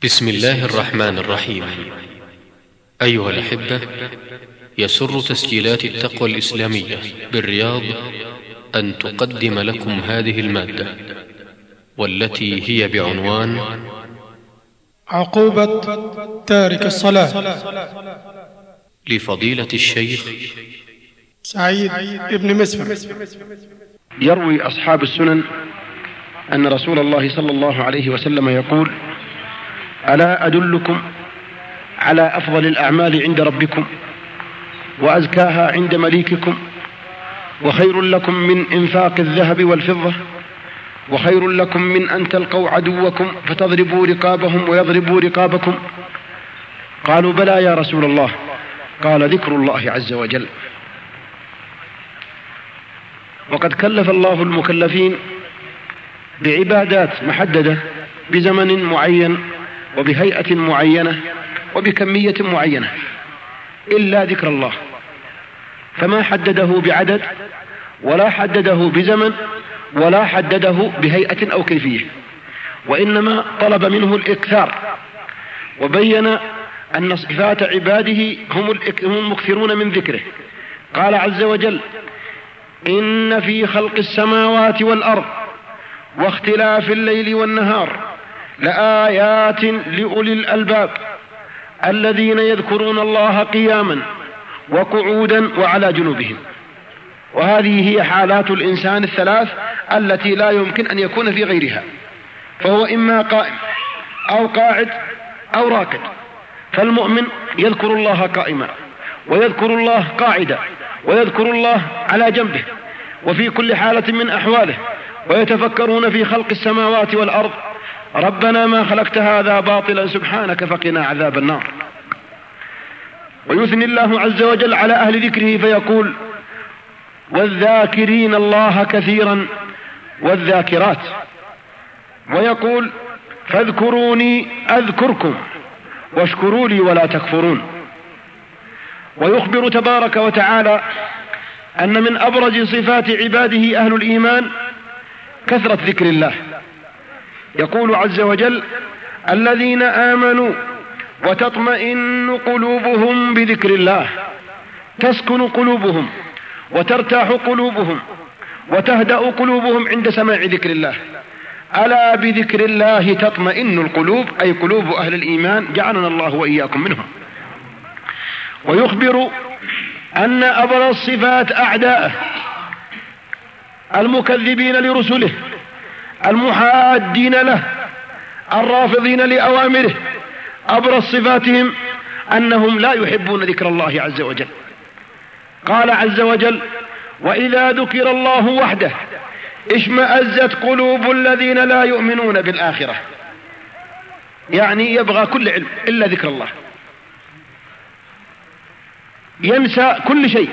بسم الله الرحمن الرحيم. أيها الأحبة، يسر تسجيلات التقوى الإسلامية بالرياض أن تقدم لكم هذه المادة، والتي هي بعنوان عقوبة تارك الصلاة، لفضيلة الشيخ سعيد بن مسفر. يروي أصحاب السنن أن رسول الله صلى الله عليه وسلم يقول: ألا أدلكم على أفضل الأعمال عند ربكم وأزكاها عند مليككم، وخير لكم من إنفاق الذهب والفضة، وخير لكم من أن تلقوا عدوكم فتضربوا رقابهم ويضربوا رقابكم؟ قالوا: بلى يا رسول الله. قال: ذكر الله عز وجل. وقد كلف الله المكلفين بعبادات محددة بزمن معين وبهيئة معينة وبكمية معينة، إلا ذكر الله، فما حدده بعدد ولا حدده بزمن ولا حدده بهيئة أو كيفية، وإنما طلب منه الإكثار، وبين أن صفات عباده هم المكثرون من ذكره. قال عز وجل: إن في خلق السماوات والأرض واختلاف الليل والنهار لآيات لأولي الألباب الذين يذكرون الله قياما وقعودا وعلى جنوبهم. وهذه هي حالات الإنسان الثلاث التي لا يمكن أن يكون في غيرها، فهو إما قائم أو قاعد أو راكد. فالمؤمن يذكر الله قائما، ويذكر الله قاعدا، ويذكر الله على جنبه وفي كل حالة من أحواله، ويتفكرون في خلق السماوات والأرض: ربنا ما خلقت هذا باطلا سبحانك فقنا عذاب النار. ويثني الله عز وجل على أهل ذكره فيقول: والذاكرين الله كثيرا والذاكرات. ويقول: فاذكروني أذكركم واشكروا لي ولا تكفرون. ويخبر تبارك وتعالى أن من أبرز صفات عباده أهل الإيمان كثرة ذكر الله. يقول عز وجل: الذين آمنوا وتطمئن قلوبهم بذكر الله، تسكن قلوبهم وترتاح قلوبهم وتهدأ قلوبهم عند سماع ذكر الله. ألا بذكر الله تطمئن القلوب، أي قلوب أهل الإيمان، جعلنا الله وإياكم منهم. ويخبر أن أبرز صفات أعدائه المكذبين لرسله المحادين له الرافضين لأوامره، أبرز صفاتهم أنهم لا يحبون ذكر الله عز وجل. قال عز وجل: وإذا ذكر الله وحده اشمأزت قلوب الذين لا يؤمنون بالآخرة. يعني يبغى كل علم إلا ذكر الله، ينسى كل شيء،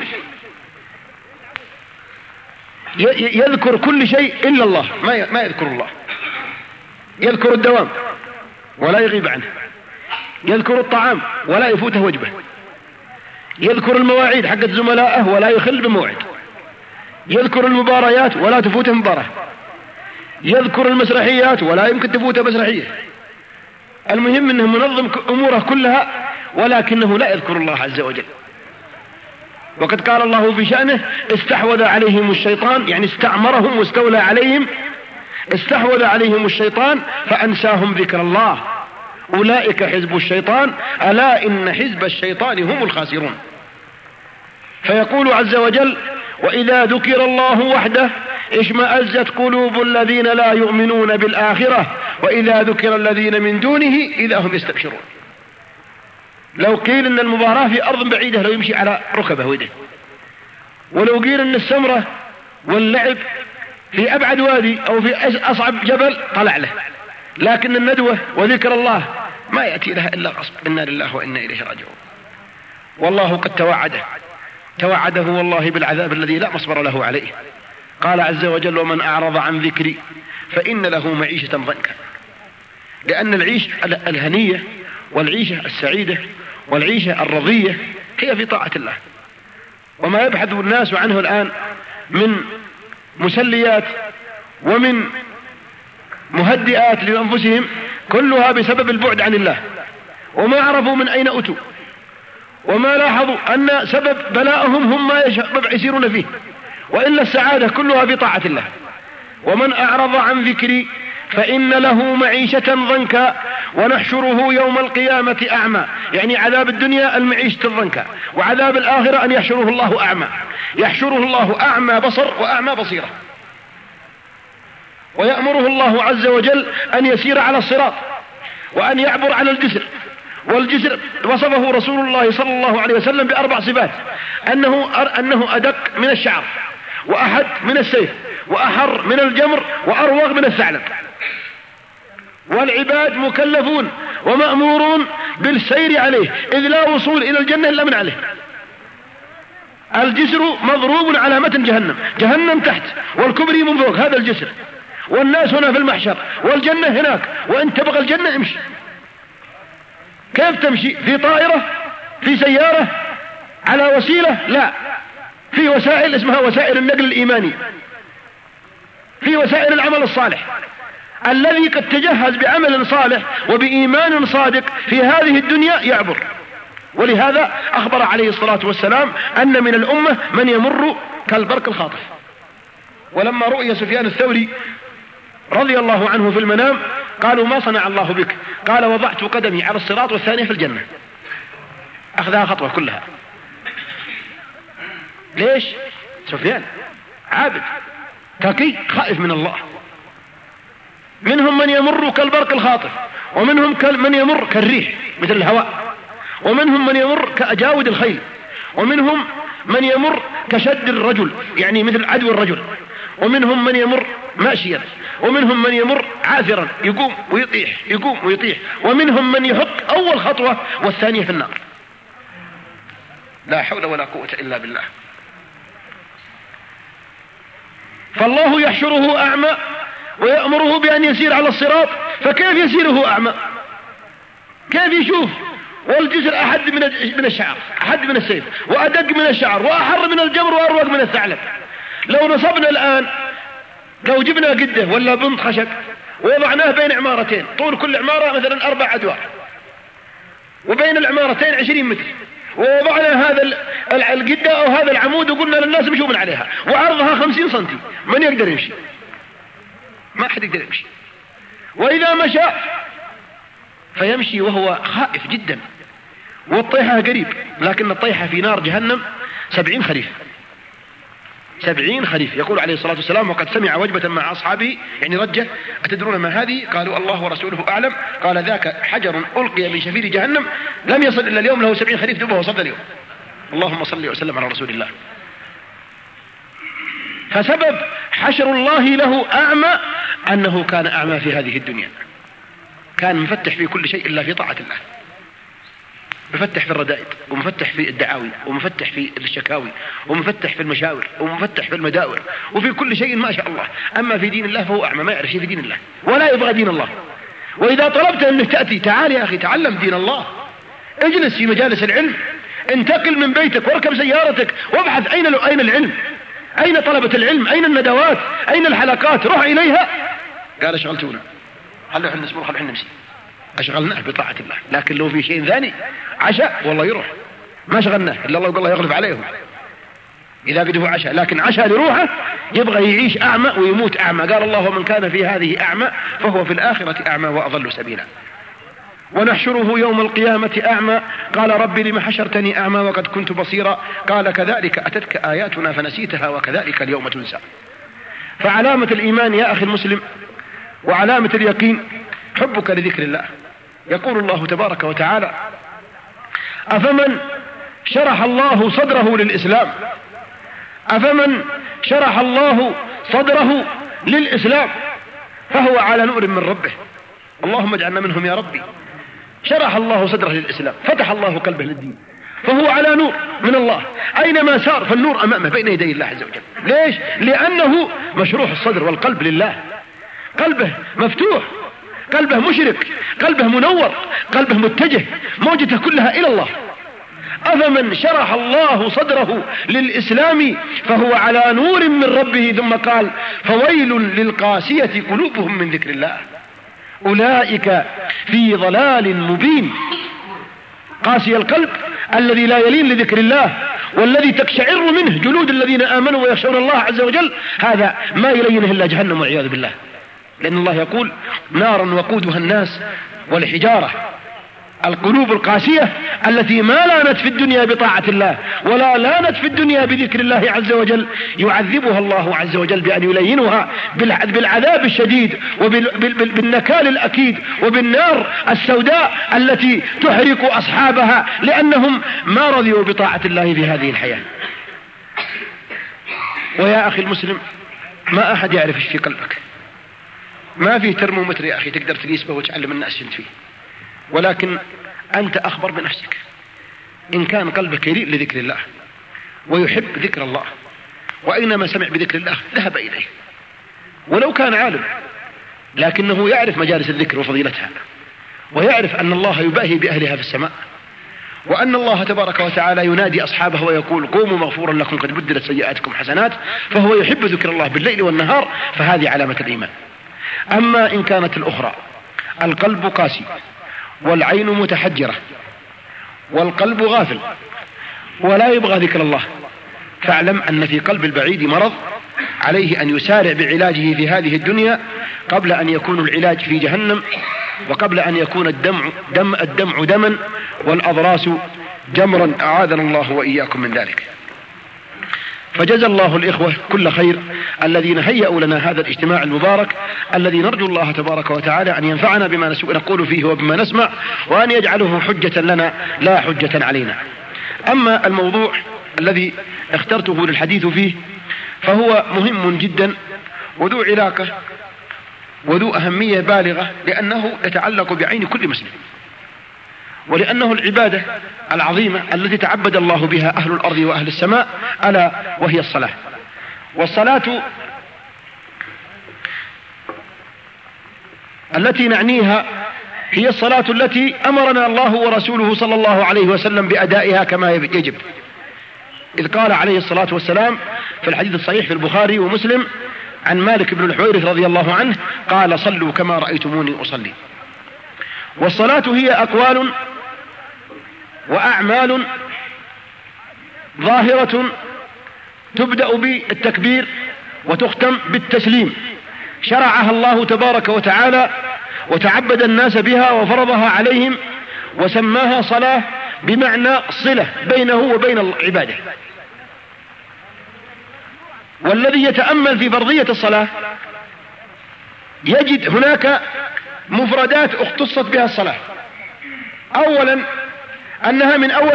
يذكر كل شيء إلا الله، ما يذكر الله. يذكر الدوام ولا يغيب عنه، يذكر الطعام ولا يفوته وجبه، يذكر المواعيد حقت زملائه ولا يخل بموعد، يذكر المباريات ولا تفوته مباراة، يذكر المسرحيات ولا يمكن تفوته مسرحية. المهم أنه منظم أموره كلها، ولكنه لا يذكر الله عز وجل. وقد قال الله في شأنه: استحوذ عليهم الشيطان، يعني استعمرهم واستولى عليهم، استحوذ عليهم الشيطان فأنساهم ذكر الله، أولئك حزب الشيطان ألا إن حزب الشيطان هم الخاسرون. فيقول عز وجل: وإذا ذكر الله وحده اشمأزت قلوب الذين لا يؤمنون بالآخرة وإذا ذكر الذين من دونه إذا هم يستبشرون. لو قيل إن المباراة في أرض بعيدة لو يمشي على ركبه ويده، ولو قيل إن السمرة واللعب في أبعد وادي أو في أصعب جبل طلع له، لكن الندوة وذكر الله ما يأتي لها إلا غصب. إنا لله وإنا إليه راجعون. والله قد توعده والله بالعذاب الذي لا مصبر له عليه. قال عز وجل: ومن أعرض عن ذكري فإن له معيشة ضنكا. لأن العيش الهنية والعيشة السعيدة والعيشة الرضية هي في طاعة الله. وما يبحث الناس عنه الآن من مسليات ومن مهدئات لأنفسهم كلها بسبب البعد عن الله، وما عرفوا من أين أتوا، وما لاحظوا أن سبب بلاءهم هم ما يسيرون فيه، وإلا السعادة كلها في طاعة الله. ومن أعرض عن ذكري فإن له معيشة ضنكا ونحشره يوم القيامة أعمى. يعني عذاب الدنيا المعيشة الضنكا، وعذاب الآخرة أن يحشره الله أعمى. يحشره الله أعمى بصر وأعمى بصيرة. ويأمره الله عز وجل أن يسير على الصراط وأن يعبر على الجسر. والجسر وصفه رسول الله صلى الله عليه وسلم ب4 صفات: أنه أدق من الشعر، وأحد من السيف، وأحر من الجمر، وأروغ من الثعلب. والعباد مكلفون ومأمورون بالسير عليه، إذ لا وصول إلى الجنة إلا من عليه. الجسر مضروب على متن جهنم، جهنم تحت والكبري من فوق، هذا الجسر. والناس هنا في المحشر، والجنة هناك، وإن تبغى الجنة امشي. كيف تمشي؟ في طائرة؟ في سيارة؟ على وسيلة؟ لا، في وسائل اسمها وسائل النقل الإيماني، في وسائل العمل الصالح. الذي قد تجهز بعمل صالح وبإيمان صادق في هذه الدنيا يعبر. ولهذا أخبر عليه الصلاة والسلام أن من الأمة من يمر كالبرق الخاطف. ولما رؤي سفيان الثوري رضي الله عنه في المنام قالوا: ما صنع الله بك؟ قال: وضعت قدمي على الصراط والثانية في الجنة. أخذها خطوة كلها. ليش؟ سفيان عابد تقي خائف من الله. منهم من يمر كالبرق الخاطف، ومنهم من يمر كالريح مثل الهواء، ومنهم من يمر كأجاود الخيل، ومنهم من يمر كشد الرجل يعني مثل عدو الرجل، ومنهم من يمر ماشيا، ومنهم من يمر عاثرا يقوم ويطيح يقوم ويطيح، ومنهم من يحط أول خطوة والثانية في النار. لا حول ولا قوة إلا بالله. فالله يحشره أعمى ويأمره بأن يسير على الصراط، فكيف يسيره أعمى؟ كيف يشوف؟ والجسر أحد من الشعر، أحد من السيف، وأدق من الشعر، وأحر من الجمر، وأروق من الثعلب. لو نصبنا الآن، لو جبنا قده ولا بنط خشب ووضعناه بين عمارتين، طول كل عمارة مثلا 4 أدوار، وبين العمارتين 20 متر، ووضعنا هذا القدة أو هذا العمود وقلنا للناس مشوا من عليها، وعرضها 50 سنتي، من يقدر يمشي؟ ما أحد يقدر يمشي. وإذا مشى فيمشي وهو خائف جدا، والطيحة قريب، لكن الطيحة في نار جهنم 70 خريف. 70 خريف. يقول عليه الصلاة والسلام: وقد سمع وجبة مع أصحابه، يعني رجة: أتدرون ما هذه؟ قالوا: الله ورسوله أعلم. قال: ذاك حجر ألقي من شفير جهنم لم يصل إلا اليوم له 70 خريف دبه وصل اليوم. اللهم صل وسلم على رسول الله. فسبب حشر الله له أعمى أنه كان أعمى في هذه الدنيا، كان مفتح في كل شيء إلا في طاعة الله، مفتح في الردائد، ومفتح في الدعاوي، ومفتح في الشكاوي، ومفتح في المشاور، ومفتح في المداور، وفي كل شيء ما شاء الله. أما في دين الله فهو أعمى، ما يعرف شيء في دين الله ولا يبغى دين الله. وإذا طلبت أنك تأتي، تعال يا أخي تعلم دين الله، اجلس في مجالس العلم، انتقل من بيتك واركب سيارتك وابحث أين العلم، أين طلبة العلم، أين الندوات، أين الحلقات، روح إليها. قال: شغلتونا، خلوا حنا نصبر، خلوا حنا نمشي، أشغلناه بطاعة الله. لكن لو في شيء ثاني عشاء والله يروح، ما شغلناه إلا الله، الله يغلب عليهم إذا قده عشاء، لكن عشاء لروحه يبغى يعيش أعمى ويموت أعمى. قال الله: ومن كان في هذه أعمى فهو في الآخرة أعمى وأضل سبيلا. ونحشره يوم القيامة أعمى. قال: رب لم حشرتني أعمى وقد كنت بصيرا؟ قال: كذلك أتتك آياتنا فنسيتها وكذلك اليوم تنسى. فعلامة الإيمان يا أخي المسلم وعلامة اليقين حبك لذكر الله. يقول الله تبارك وتعالى: أفمن شرح الله صدره للإسلام، أفمن شرح الله صدره للإسلام فهو على نور من ربه. اللهم اجعلنا منهم يا ربي. شرح الله صدره للإسلام، فتح الله قلبه للدين، فهو على نور من الله، أينما سار فالنور أمامه بين يدي الله عز وجل. ليش؟ لأنه مشروح الصدر والقلب لله، قلبه مفتوح، قلبه مشرك، قلبه منور، قلبه متجه، موجته كلها إلى الله. أفمن شرح الله صدره للإسلام فهو على نور من ربه. ثم قال: فويل للقاسية قلوبهم من ذكر الله. أولئك في ضلال مبين. قاسي القلب الذي لا يلين لذكر الله والذي تقشعر منه جلود الذين آمنوا ويخشون الله عز وجل، هذا ما يلينه إلا جهنم والعياذ بالله. لأن الله يقول نارا وقودها الناس والحجارة. القلوب القاسية التي ما لانت في الدنيا بطاعة الله ولا لانت في الدنيا بذكر الله عز وجل يعذبها الله عز وجل بأن يلينها بالعذاب الشديد وبالنكال الأكيد وبالنار السوداء التي تحرق أصحابها لأنهم ما رضيوا بطاعة الله في هذه الحياة. ويا أخي المسلم، ما أحد يعرف ايش في قلبك، ما فيه ترمومتر يا أخي تقدر تقيس به وتعلم الناس شنت فيه، ولكن أنت أخبر بنفسك. إن كان قلبك يلين لذكر الله ويحب ذكر الله وأينما سمع بذكر الله ذهب إليه، ولو كان عالم لكنه يعرف مجالس الذكر وفضيلتها، ويعرف أن الله يباهي بأهلها في السماء، وأن الله تبارك وتعالى ينادي أصحابه ويقول قوموا مغفورا لكم قد بدلت سيئاتكم حسنات، فهو يحب ذكر الله بالليل والنهار، فهذه علامة الإيمان. أما إن كانت الأخرى القلب قاسي والعين متحجرة والقلب غافل ولا يبغى ذكر الله، فاعلم أن في قلب البعيد مرض عليه أن يسارع بعلاجه في هذه الدنيا قبل أن يكون العلاج في جهنم، وقبل أن يكون الدمع دما والأضراس جمرا، أعاذنا الله وإياكم من ذلك. فجزى الله الإخوة كل خير الذين هيئوا لنا هذا الاجتماع المبارك، الذي نرجو الله تبارك وتعالى أن ينفعنا بما نقول فيه وبما نسمع، وأن يجعله حجة لنا لا حجة علينا. أما الموضوع الذي اخترته للحديث فيه فهو مهم جدا وذو علاقة وذو أهمية بالغة، لأنه يتعلق بعين كل مسلم، ولأنه العبادة العظيمة التي تعبد الله بها أهل الأرض وأهل السماء، ألا وهي الصلاة. والصلاة التي نعنيها هي الصلاة التي أمرنا الله ورسوله صلى الله عليه وسلم بأدائها كما يجب، إذ قال عليه الصلاة والسلام في الحديث الصحيح في البخاري ومسلم عن مالك بن الحويرث رضي الله عنه قال صلوا كما رأيتموني أصلي. والصلاة هي أقوال وأعمال ظاهرة تبدأ بالتكبير وتختم بالتسليم، شرعها الله تبارك وتعالى وتعبد الناس بها وفرضها عليهم وسماها صلاة بمعنى صلة بينه وبين العبادة. والذي يتأمل في فرضية الصلاة يجد هناك مفردات اختصت بها الصلاة. أولا أنها من أول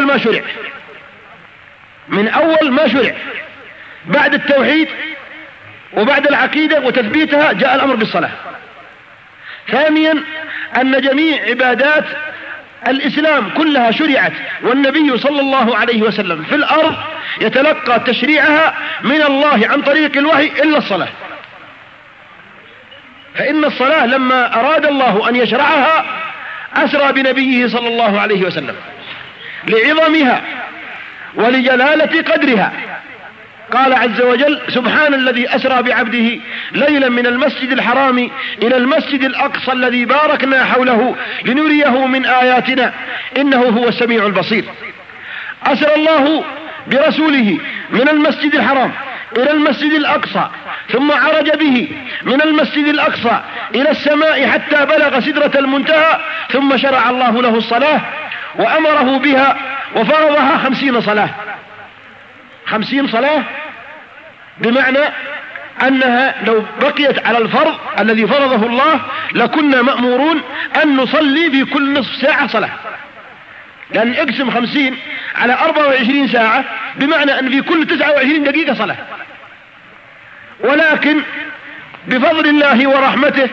ما شرع بعد التوحيد وبعد العقيدة وتثبيتها جاء الأمر بالصلاة. ثانيا أن جميع عبادات الإسلام كلها شرعت والنبي صلى الله عليه وسلم في الأرض يتلقى تشريعها من الله عن طريق الوحي إلا الصلاة، فإن الصلاة لما أراد الله أن يشرعها أسرى بنبيه صلى الله عليه وسلم لعظمها ولجلالة قدرها. قال عز وجل سبحان الذي أسرى بعبده ليلا من المسجد الحرام إلى المسجد الأقصى الذي باركنا حوله لنريه من آياتنا إنه هو السميع البصير. أسرى الله برسوله من المسجد الحرام إلى المسجد الأقصى، ثم عرج به من المسجد الأقصى إلى السماء حتى بلغ سدرة المنتهى، ثم شرع الله له الصلاة وأمره بها وفرضها 50 صلاة. 50 صلاة بمعنى أنها لو بقيت على الفرض الذي فرضه الله لكنا مأمورون أن نصلي في كل نصف ساعة صلاة، لأن اقسم 50 على 24 ساعة بمعنى أن في كل 29 دقيقة صلاة. ولكن بفضل الله ورحمته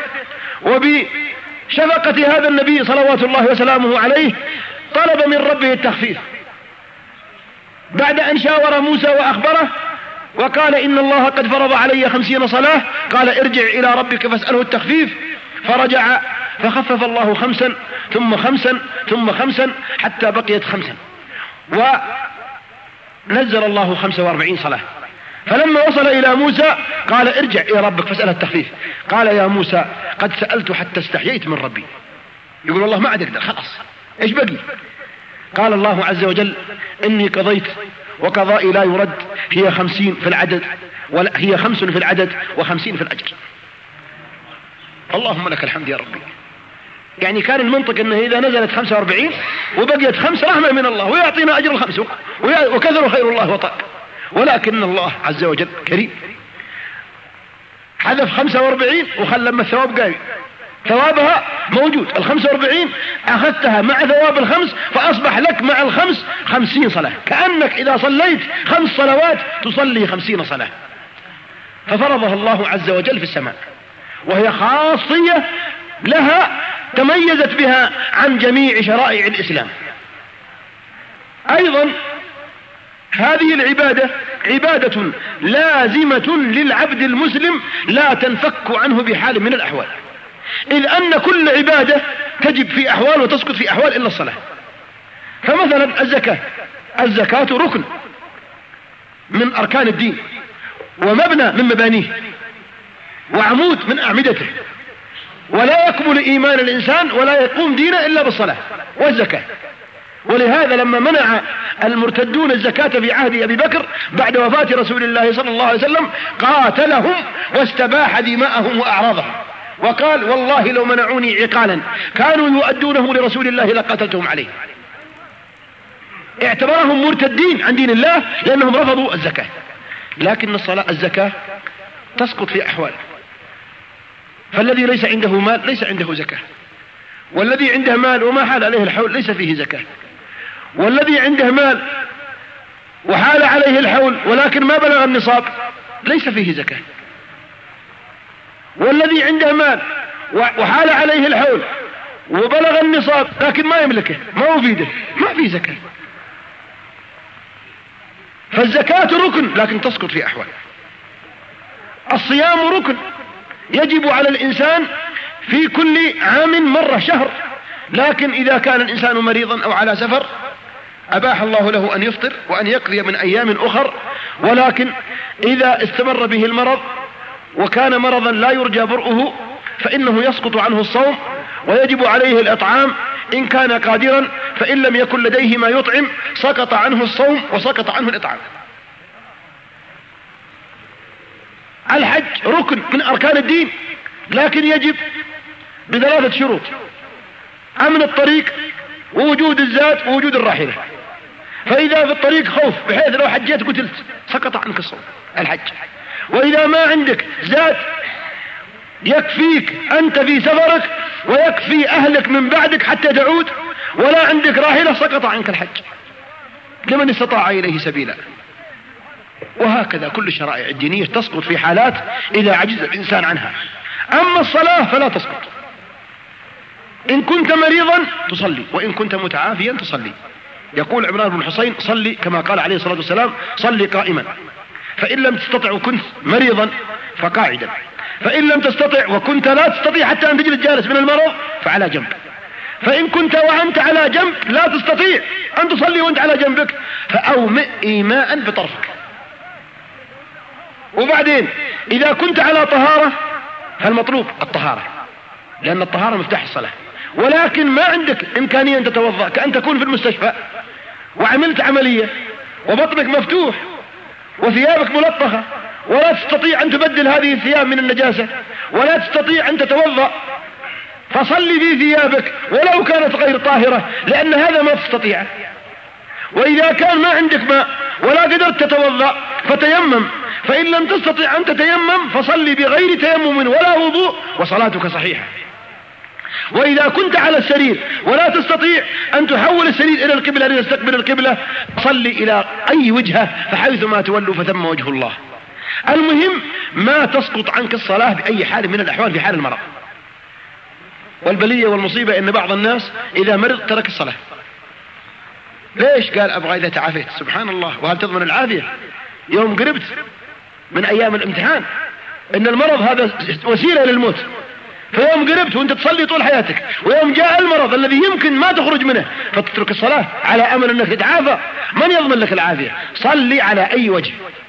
وبشفقة هذا النبي صلوات الله وسلامه عليه طلب من ربه التخفيف بعد أن شاور موسى وأخبره وقال إن الله قد فرض علي 50 صلاة. قال ارجع إلى ربك فاسأله التخفيف، فرجع فخفف الله 5 ثم 5 ثم 5 حتى بقيت 5، ونزل الله 45 صلاة. فلما وصل إلى موسى قال ارجع إلى ربك فاسأله التخفيف. قال يا موسى قد سألت حتى استحييت من ربي. يقول والله ما عاد أقدر خلاص إيش بقي؟ قال الله عز وجل إني قضيت وقضائي لا يرد، هي 50 في العدد، هي 5 في العدد و50 في الأجر. اللهم لك الحمد يا ربي. يعني كان المنطق أنه إذا نزلت 45 وبقيت 5 رحمة من الله ويعطينا أجر ال5 وكثر خير الله وطاق، ولكن الله عز وجل كريم حذف 45 وخلى لما الثواب قايم ثوابها موجود. ال45 أخذتها مع ثواب ال5 فأصبح لك مع ال5 50 صلاة، كأنك إذا صليت 5 صلوات تصلي 50 صلاة. ففرضها الله عز وجل في السماء، وهي خاصية لها تميزت بها عن جميع شرائع الإسلام. أيضا هذه العبادة عبادة لازمة للعبد المسلم لا تنفك عنه بحال من الأحوال، إذ أن كل عبادة تجب في أحوال وتسقط في أحوال إلا الصلاة. فمثلا الزكاة ركن من أركان الدين ومبنى من مبانيه وعمود من أعمدته، ولا يكمل إيمان الإنسان ولا يقوم دينه إلا بالصلاة والزكاة. ولهذا لما منع المرتدون الزكاة في عهد أبي بكر بعد وفاة رسول الله صلى الله عليه وسلم قاتلهم واستباح دماءهم وأعراضهم، وقال والله لو منعوني عقالا كانوا يؤدونه لرسول الله لقتلتهم عليه. اعتبرهم مرتدين عن دين الله لأنهم رفضوا الزكاة. لكن الزكاة تسقط في أحوال، فالذي ليس عنده مال ليس عنده زكاة، والذي عنده مال وما حال عليه الحول ليس فيه زكاة، والذي عنده مال وحال عليه الحول ولكن ما بلغ النصاب ليس فيه زكاة، والذي عنده مال وحال عليه الحول وبلغ النصاب لكن ما يملكه ما هو بيده ما فيه زكاة. فالزكاة ركن لكن تسقط في أحوال. الصيام ركن يجب على الإنسان في كل عام مرة شهر، لكن إذا كان الإنسان مريضا أو على سفر أباح الله له أن يفطر وأن يقضي من أيام أخر، ولكن إذا استمر به المرض وكان مرضا لا يرجى برؤه فإنه يسقط عنه الصوم ويجب عليه الإطعام إن كان قادرا، فإن لم يكن لديه ما يطعم سقط عنه الصوم وسقط عنه الإطعام. الحج ركن من أركان الدين لكن يجب ب3 شروط: أمن الطريق ووجود الزاد ووجود الراحلة. فإذا في الطريق خوف بحيث لو حجيت قتلت سقط عنك الصوم الحج. وإذا ما عندك زاد يكفيك أنت في سفرك ويكفي أهلك من بعدك حتى تعود ولا عندك راحلة سقط عنك الحج لمن استطاع إليه سبيلا. وهكذا كل الشرائع الدينية تسقط في حالات إذا عجز الإنسان عنها. أما الصلاة فلا تسقط، إن كنت مريضا تصلي وإن كنت متعافيا تصلي. يقول عمران بن الحصين صلي كما قال عليه الصلاة والسلام صلي قائما، فإن لم تستطع وكنت مريضا فقاعدا، فإن لم تستطع وكنت لا تستطيع حتى أن تجلس جالس من المرض فعلى جنب، فإن كنت وأنت على جنب لا تستطيع أن تصلي وأنت على جنبك فأومئ إيماء بطرفك. وبعدين إذا كنت على طهارة فالمطلوب الطهارة لأن الطهارة مفتاح الصلاة، ولكن ما عندك إمكانية أن تتوضأ، كأن تكون في المستشفى وعملت عملية وبطنك مفتوح وثيابك ملطخة ولا تستطيع أن تبدل هذه الثياب من النجاسة ولا تستطيع أن تتوضأ، فصلي في ثيابك ولو كانت غير طاهرة لأن هذا ما تستطيع. وإذا كان ما عندك ماء ولا قدرت تتوضأ فتيمم، فإن لم تستطيع أن تتيمم فصلي بغير تيمم ولا وضوء وصلاتك صحيحة. وإذا كنت على السرير ولا تستطيع أن تحول السرير إلى القبلة لتستقبل القبلة صلي إلى أي وجهة فحيث ما تولوا فثم وجه الله. المهم ما تسقط عنك الصلاة بأي حال من الأحوال في حال المرض. والبلية والمصيبة إن بعض الناس إذا مرض ترك الصلاة. ليش؟ قال أبغى إذا تعافيت. سبحان الله، وهل تضمن العافية يوم قربت من أيام الامتحان؟ إن المرض هذا وسيلة للموت، فيوم قربت وانت تصلي طول حياتك، ويوم جاء المرض الذي يمكن ما تخرج منه فتترك الصلاة على أمل أنك تتعافى، من يضمن لك العافية؟ صلي على أي وجه.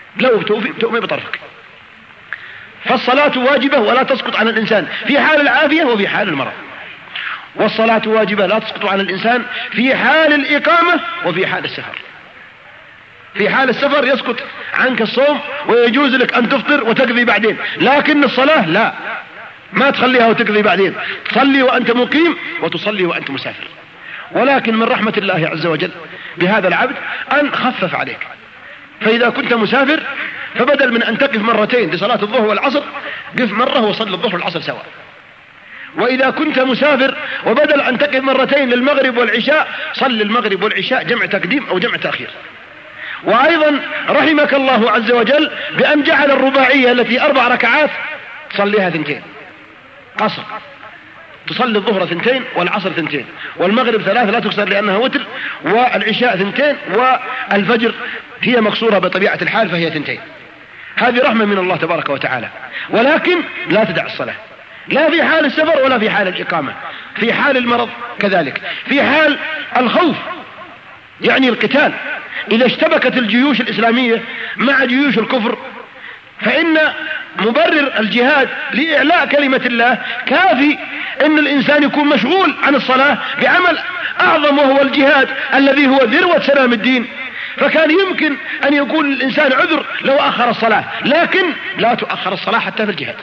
لو تؤمن بطرفك. فالصلاة واجبة ولا تسقط عن الإنسان في حال العافية وفي حال المرض، والصلاة واجبة لا تسقط عن الإنسان في حال الإقامة وفي حال السفر. في حال السفر يسقط عنك الصوم ويجوز لك أن تفطر وتقضي بعدين، لكن الصلاة لا، ما تخليها وتقضي بعدين، تصلي وأنت مقيم وتصلي وأنت مسافر. ولكن من رحمة الله عز وجل بهذا العبد أن خفف عليك، فإذا كنت مسافر فبدل من أن تقف مرتين لصلاة الظهر والعصر قف مرة وصل الظهر والعصر سواء. وإذا كنت مسافر وبدل أن تقف مرتين للمغرب والعشاء صل المغرب والعشاء جمع تقديم أو جمع تأخير. وأيضا رحمك الله عز وجل بأن جعل الرباعية التي 4 ركعات تصليها 2 قصر، تصلي الظهر 2 والعصر 2 والمغرب 3 لا تكسر لأنها وتر، والعشاء 2 والفجر هي مكسورة بطبيعة الحال فهي 2. هذه رحمة من الله تبارك وتعالى. ولكن لا تدع الصلاة، لا في حال السفر ولا في حال الإقامة، في حال المرض كذلك، في حال الخوف يعني القتال. إذا اشتبكت الجيوش الإسلامية مع جيوش الكفر فإن مبرر الجهاد لإعلاء كلمة الله كافي أن الإنسان يكون مشغول عن الصلاة بعمل أعظم وهو الجهاد الذي هو ذروة سلام الدين. فكان يمكن أن يكون الإنسان عذر لو أخر الصلاة، لكن لا تؤخر الصلاة حتى في الجهاد.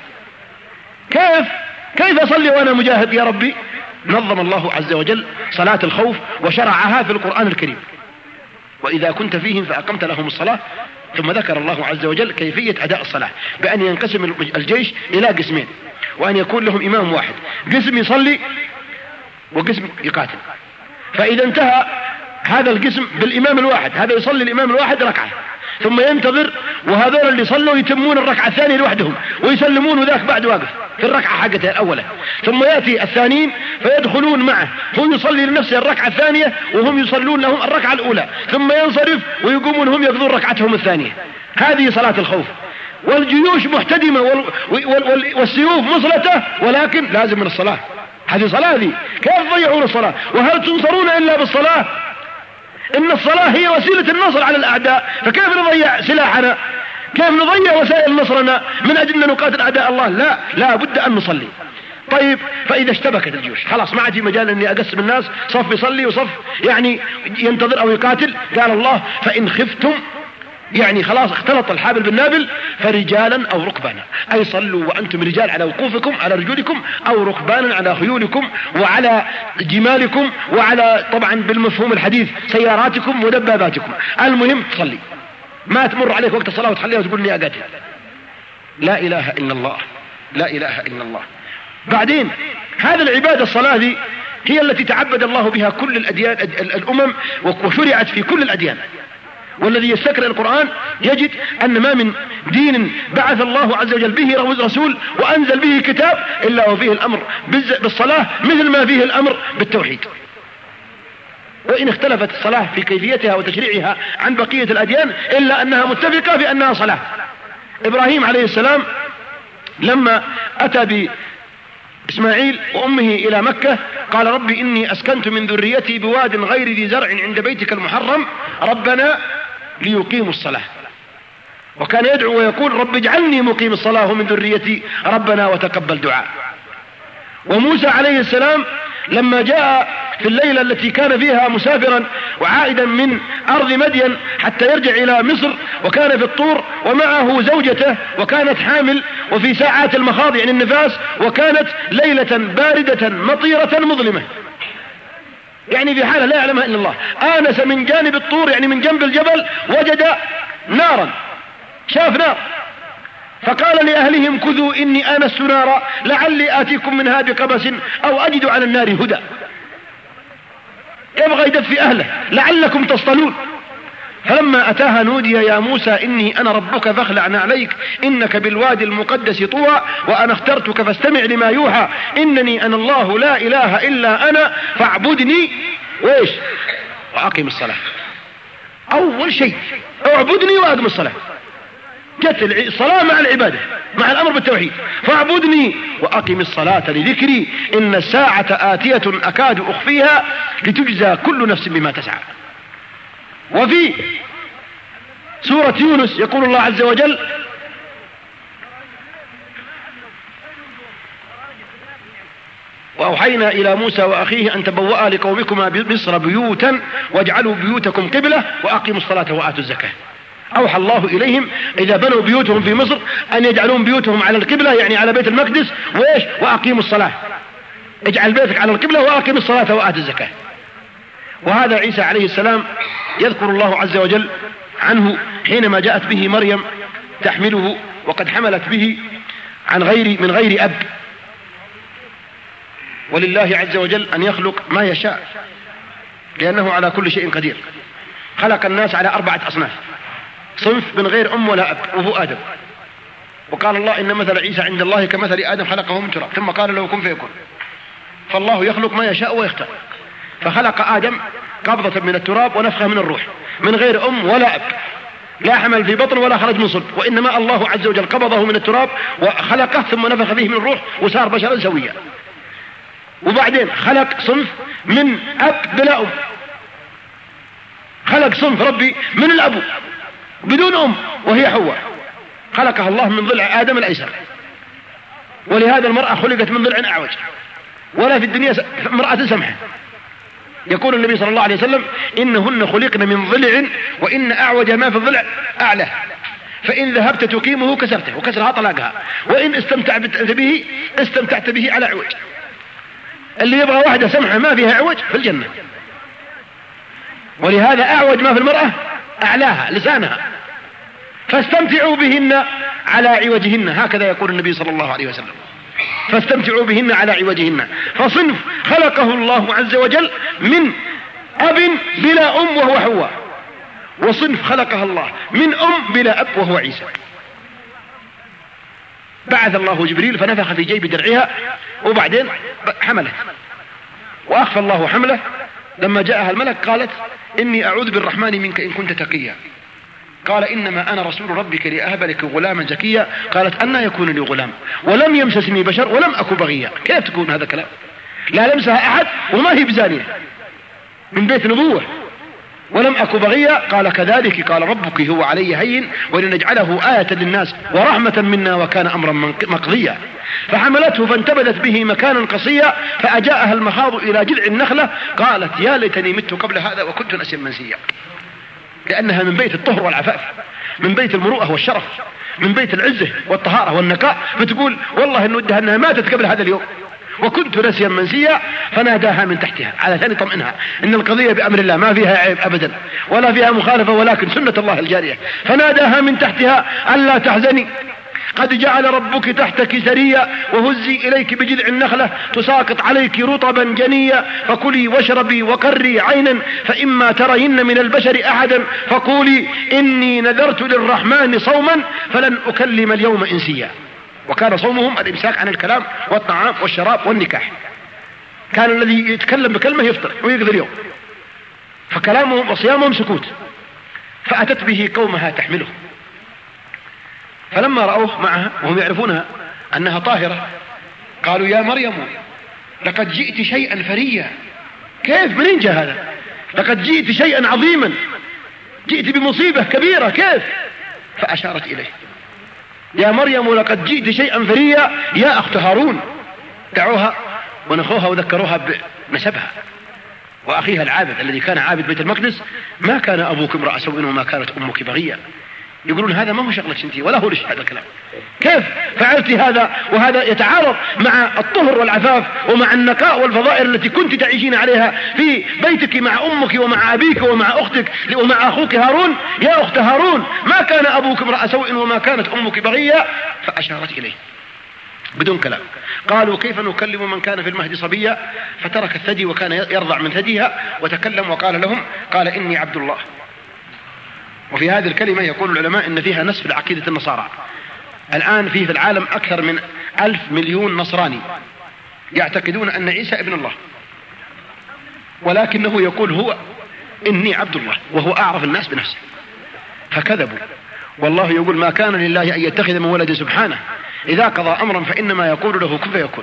كيف أصلي وأنا مجاهد يا ربي؟ نظم الله عز وجل صلاة الخوف وشرعها في القرآن الكريم. وإذا كنت فيهم فأقمت لهم الصلاة. ثم ذكر الله عز وجل كيفية أداء الصلاة بأن ينقسم الجيش إلى قسمين، وأن يكون لهم إمام واحد، قسم يصلي وقسم يقاتل. فإذا انتهى هذا القسم بالإمام الواحد، هذا يصلي الإمام الواحد ركعة ثم ينتظر، وهذول اللي صلوا يتمون الركعة الثانية لوحدهم ويسلمون، وذاك بعد واقف في الركعة حقته الأولى. ثم يأتي الثانيين فيدخلون معه، هو يصلي لنفسه الركعة الثانية وهم يصلون لهم الركعة الأولى، ثم ينصرف ويقومون هم يقضون ركعتهم الثانية. هذه صلاة الخوف. والجيوش محتدمة والسيوف مصلته، ولكن لازم من الصلاة. هذه صلاة ذي، كيف تضيعون الصلاة؟ وهل تنصرون إلا بالصلاة؟ إن الصلاة هي وسيلة النصر على الأعداء، فكيف نضيع سلاحنا؟ كيف نضيع وسائل نصرنا من أجل أن نقاتل أعداء الله؟ لا بد أن نصلي. طيب فإذا اشتبكت الجيوش خلاص ما عاد في مجال أني أقسم الناس صف يصلي وصف يعني ينتظر أو يقاتل. قال الله فإن خفتم، يعني خلاص اختلط الحابل بالنابل، فرجالا أو ركبانا، أي صلوا وأنتم رجال على وقوفكم على رجولكم، أو ركبانا على خيولكم وعلى جمالكم، وعلى طبعا بالمفهوم الحديث سياراتكم ودباباتكم. المهم تصلي، ما تمر عليك وقت الصلاة وتخليها وتقول لي أقاتل. لا إله إلا الله، لا إله إلا الله. بعدين هذا العبادة الصلاة دي هي التي تعبد الله بها كل الأديان الأمم، وشرعت في كل الأديان. والذي يستقرأ القرآن يجد أن ما من دين بعث الله عز وجل به رسول وأنزل به كتاب إلا وفيه الأمر بالصلاة مثل ما فيه الأمر بالتوحيد. وإن اختلفت الصلاة في كيفيتها وتشريعها عن بقية الأديان إلا أنها متفقة بأنها صلاة. إبراهيم عليه السلام لما أتى بإسماعيل وأمه إلى مكة قال رب إني أسكنت من ذريتي بواد غير ذي زرع عند بيتك المحرم ربنا ليقيموا الصلاة. وكان يدعو ويقول رب اجعلني مقيم الصلاة ومن ذريتي ربنا وتقبل دعاء. وموسى عليه السلام لما جاء في الليلة التي كان فيها مسافرا وعائدا من أرض مدين حتى يرجع إلى مصر، وكان في الطور ومعه زوجته وكانت حامل وفي ساعات المخاض يعني النفاس، وكانت ليلة باردة مطيرة مظلمة، يعني في حالة لا يعلمها إلا الله. آنس من جانب الطور يعني من جنب الجبل وجد نارا، شاف نار، فقال لأهلهم كذوا إني آنست نارا لعلي آتيكم منها بقبس أو أجد على النار هدى. يبغى يدفي أهله لعلكم تصطلون. فلما أتاها نودي يا موسى إني أنا ربك فاخلع نعليك إنك بالوادي المقدس طوى وأنا اخترتك فاستمع لما يوحى إنني أنا الله لا إله إلا أنا فاعبدني وإيش وأقم الصلاة. أول شيء اعبدني وأقم الصلاة، جت الصلاة مع العبادة مع الأمر بالتوحيد. فاعبدني وأقم الصلاة لذكري إن الساعة آتية أكاد أخفيها لتجزى كل نفس بما تسعى. وفي سورة يونس يقول الله عز وجل: وأوحينا إلى موسى وأخيه أن تبوأ لقومكما بمصر بيوتا واجعلوا بيوتكم قبلة وأقيموا الصلاة وآتوا الزكاة. أوحى الله إليهم إذا بنوا بيوتهم في مصر أن يجعلون بيوتهم على القبلة، يعني على بيت المقدس، وإيش؟ وأقيموا الصلاة. اجعل بيتك على القبلة وأقيم الصلاة وآتوا الزكاة. وهذا عيسى عليه السلام يذكر الله عز وجل عنه حينما جاءت به مريم تحمله وقد حملت به من غير أب. ولله عز وجل أن يخلق ما يشاء لأنه على كل شيء قدير. خلق الناس على 4 أصناف: صنف من غير أم ولا أب وهو آدم، وقال الله: إن مثل عيسى عند الله كمثل آدم خلقه من تراب ثم قال له كن فيكون. فالله يخلق ما يشاء ويختار، فخلق آدم قبضة من التراب ونفخة من الروح من غير أم ولا أب، لا حمل في بطن ولا خرج من صلب، وإنما الله عز وجل قبضه من التراب وخلقه ثم نفخ فيه من الروح وصار بشرا سويا. وبعدين خلق صنف من أب بلا أم، خلق صنف ربي من الأب بدون أم وهي حواء، خلقها الله من ضلع آدم الأيسر. ولهذا المرأة خلقت من ضلع أعوج، ولا في الدنيا امرأة سمحة. يقول النبي صلى الله عليه وسلم: إنهن خلقن من ضلع وإن أعوج ما في الضلع أعلى، فإن ذهبت تقيمه كسرته، وكسرها طلاقها، وإن استمتعت به على عوج. اللي يبغى واحدة سمحة ما فيها عوج في الجنة. ولهذا أعوج ما في المرأة أعلاها لسانها، فاستمتعوا بهن على عوجهن، هكذا يقول النبي صلى الله عليه وسلم: فاستمتعوا بهن على عوجهن. فصنف خلقه الله عز وجل من أب بلا أم وهو حواء، وصنف خلقها الله من أم بلا أب وهو عيسى. بعث الله جبريل فنفخ في جيب درعها، وبعدين حمله وأخفى الله حمله. لما جاءها الملك قالت: إني أعوذ بالرحمن منك إن كنت تقيا. قال: إنما أنا رسول ربك لأهب لك غلاما زكيا. قالت: أنى يكون لي غلام ولم يمسسني بشر ولم أكن بغيا. كيف تكون هذا كلام؟ لا لمسها أحد وما هي بزانية، من بيت نبوة، ولم أكن بغيا. قال: كذلك قال ربك هو علي هين ولنجعله آية للناس ورحمة منا وكان أمرا مقضيا. فحملته فانتبذت به مكانا قصيا، فأجاءها المخاض إلى جذع النخلة قالت: يا ليتني مت قبل هذا وكنت نسيا منسيا. لأنها من بيت الطهر والعفاف، من بيت المروءة والشرف، من بيت العزة والطهارة والنقاء، فتقول: والله إن ودها أنها ماتت قبل هذا اليوم وكنت نسيا منسيا. فناداها من تحتها على ثاني طمئنها إن القضية بأمر الله ما فيها عيب أبدا ولا فيها مخالفة ولكن سنة الله الجارية. فناداها من تحتها: ألا تحزني قد جعل ربك تحتك سريا وهزي إليك بجذع النخلة تساقط عليك رطبا جنيا فكلي واشربي وقري عينا فإما ترين من البشر أحدا فقولي إني نذرت للرحمن صوما فلن أكلم اليوم إنسيا. وكان صومهم الإمساك عن الكلام والطعام والشراب والنكاح. كان الذي يتكلم بكلمة يفطر ويقضي اليوم، فكلامهم وصيامهم سكوت. فأتت به قومها تحمله، فلما رأوه معها وهم يعرفونها أنها طاهرة قالوا: يا مريم لقد جئت شيئا فريا. كيف؟ منين جاء هذا؟ لقد جئت شيئا عظيما، جئت بمصيبة كبيرة، كيف؟ فأشارت إليه: يا مريم لقد جئت شيئا فريا يا أخت هارون. دعوها ونخوها وذكروها بنسبها وأخيها العابد الذي كان عابد بيت المقدس: ما كان أبوك امرأ سوء وما كانت أمك بغيا. يقولون هذا ما هو شغلك انت ولا هو ليش هذا الكلام، كيف فعلت هذا؟ وهذا يتعارض مع الطهر والعفاف ومع النقاء والفضائل التي كنت تعيشين عليها في بيتك مع أمك ومع أبيك ومع أختك ومع أخوك هارون. يا أخت هارون ما كان أبوك امرأ سوء وما كانت أمك بغيا. فأشارت إليه بدون كلام. قالوا: كيف نكلم من كان في المهد صبيا؟ فترك الثدي وكان يرضع من ثديها وتكلم وقال لهم: قال إني عبد الله. وفي هذه الكلمة يقول العلماء إن فيها نسف لعقيدة النصارى. الآن في العالم أكثر من 1,000 مليون نصراني يعتقدون أن عيسى ابن الله، ولكنه يقول هو إني عبد الله وهو أعرف الناس بنفسه، فكذبوا. والله يقول: ما كان لله أن يتخذ من ولد سبحانه إذا قضى أمرا فإنما يقول له كن فيكون.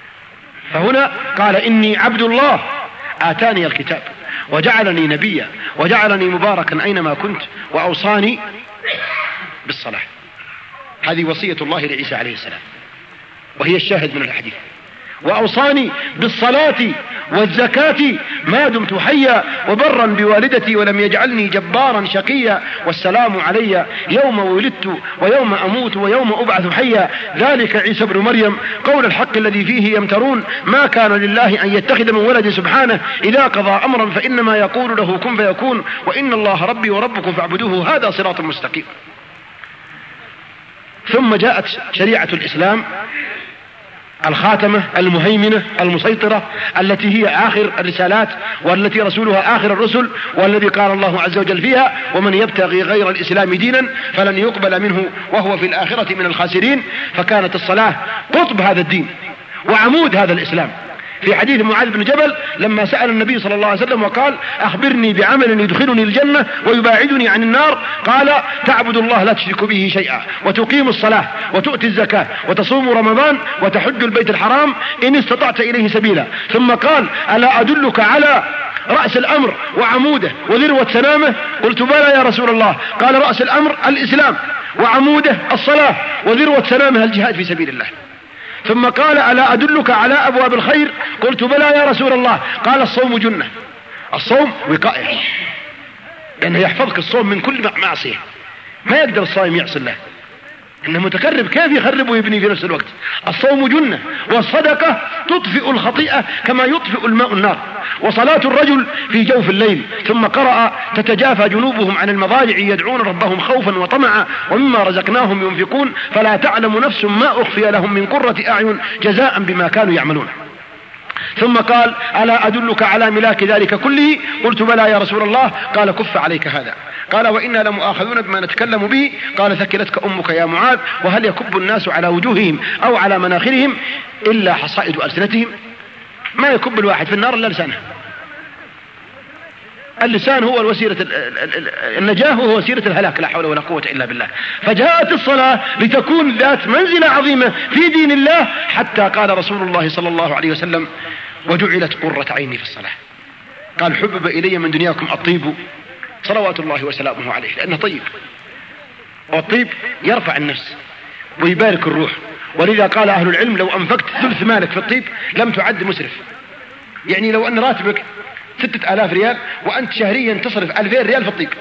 فهنا قال: إني عبد الله آتاني الكتاب وجعلني نبيا وجعلني مباركا أينما كنت وأوصاني بالصلاة. هذه وصية الله لعيسى عليه السلام، وهي الشاهد من الحديث. وأوصاني بالصلاة والزكاة ما دمت حيا وبرا بوالدتي ولم يجعلني جبارا شقيا، والسلام علي يوم ولدت ويوم أموت ويوم أبعث حيا، ذلك عيسى ابن مريم قول الحق الذي فيه يمترون، ما كان لله أن يتخذ من ولد سبحانه، إذا قضى أمرا فإنما يقول له كن فيكون، وإن الله ربي وربكم فاعبدوه، هذا صراط مستقيم. ثم جاءت شريعة الإسلام الخاتمة المهيمنة المسيطرة، التي هي آخر الرسالات، والتي رسولها آخر الرسل، والذي قال الله عز وجل فيها ومن يبتغي غير الإسلام دينا فلن يقبل منه وهو في الآخرة من الخاسرين. فكانت الصلاة قطب هذا الدين وعمود هذا الإسلام. في حديث معاذ بن جبل لما سأل النبي صلى الله عليه وسلم وقال أخبرني بعمل يدخلني الجنة ويباعدني عن النار، قال تعبد الله لا تشرك به شيئا، وتقيم الصلاة، وتؤتي الزكاة، وتصوم رمضان، وتحج البيت الحرام إن استطعت إليه سبيلا. ثم قال ألا أدلك على رأس الأمر وعموده وذروة سنامه؟ قلت بلى يا رسول الله. قال رأس الأمر الإسلام، وعموده الصلاة، وذروة سنامه الجهاد في سبيل الله. ثم قال ألا أدلك على أبواب الخير؟ قلت بلى يا رسول الله. قال الصوم جنة، الصوم وقائع، لأنه يحفظك الصوم من كل معصية، ما يقدر الصائم يعصي الله، إنه متقرب كيف يخرب ويبني في نفس الوقت. الصوم جنة، والصدقة تطفئ الخطيئة كما يطفئ الماء النار، وصلاة الرجل في جوف الليل. ثم قرأ تتجافى جنوبهم عن المضاجع يدعون ربهم خوفا وطمعا ومما رزقناهم ينفقون فلا تعلم نفس ما أخفي لهم من قرة أعين جزاء بما كانوا يعملون. ثم قال ألا أدلك على ملاك ذلك كله؟ قلت بلى يا رسول الله. قال كف عليك هذا. قال وإنا لمؤاخذون بما نتكلم به. قال ثكلتك أمك يا معاذ، وهل يكب الناس على وجوههم أو على مناخرهم إلا حصائد ألسنتهم؟ ما يكب الواحد في النار إلا لسانه. اللسان هو الوسيلة النجاة وهو وسيلة الهلاك، لا حول ولا قوة إلا بالله. فجاءت الصلاة لتكون ذات منزلة عظيمة في دين الله، حتى قال رسول الله صلى الله عليه وسلم وجعلت قرة عيني في الصلاة. قال حبب إلي من دنياكم الطيب صلوات الله وسلامه عليه، لأنه طيب، والطيب يرفع النفس ويبارك الروح. ولذا قال أهل العلم لو أنفقت ثلث مالك في الطيب لم تعد مسرف. يعني لو أن راتبك 6000 ريال وأنت شهريا تصرف 2000 ريال في الطيب،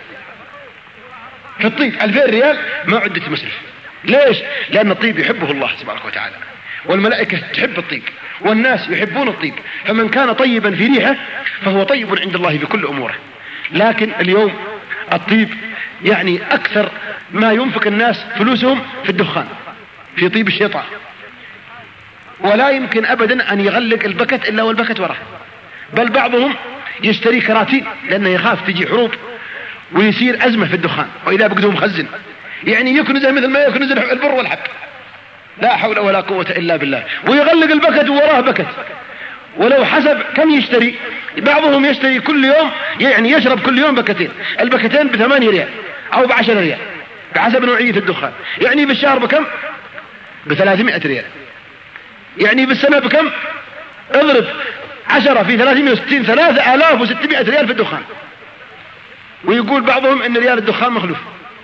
2000 ريال ما عدت مسرف. ليش؟ لأن الطيب يحبه الله سبحانه وتعالى، والملائكة تحب الطيب، والناس يحبون الطيب، فمن كان طيبا في ريحه فهو طيب عند الله بكل أموره. لكن اليوم الطيب يعني أكثر ما ينفق الناس فلوسهم في الدخان، في طيب الشيطان، ولا يمكن أبدا أن يغلق البكت إلا والبكت وراه. بل بعضهم يشتري كراتين لأنه يخاف تجي حروب ويصير أزمة في الدخان، وإذا بقدوا مخزن يعني يكنز مثل ما يكنز البر والحب، لا حول ولا قوة إلا بالله، ويغلق البكت وراه بكت. ولو حسب كم يشتري، بعضهم يشتري كل يوم، يعني يشرب كل يوم بكتين، البكتين ب8 ريال أو ب10 ريال بحسب نوعية الدخان. يعني بالشهر بكم؟ ب300 ريال. يعني بالسنة بكم؟ اضرب 10 في 360 3600 ريال في الدخان. ويقول بعضهم ان ريال الدخان مخلوف.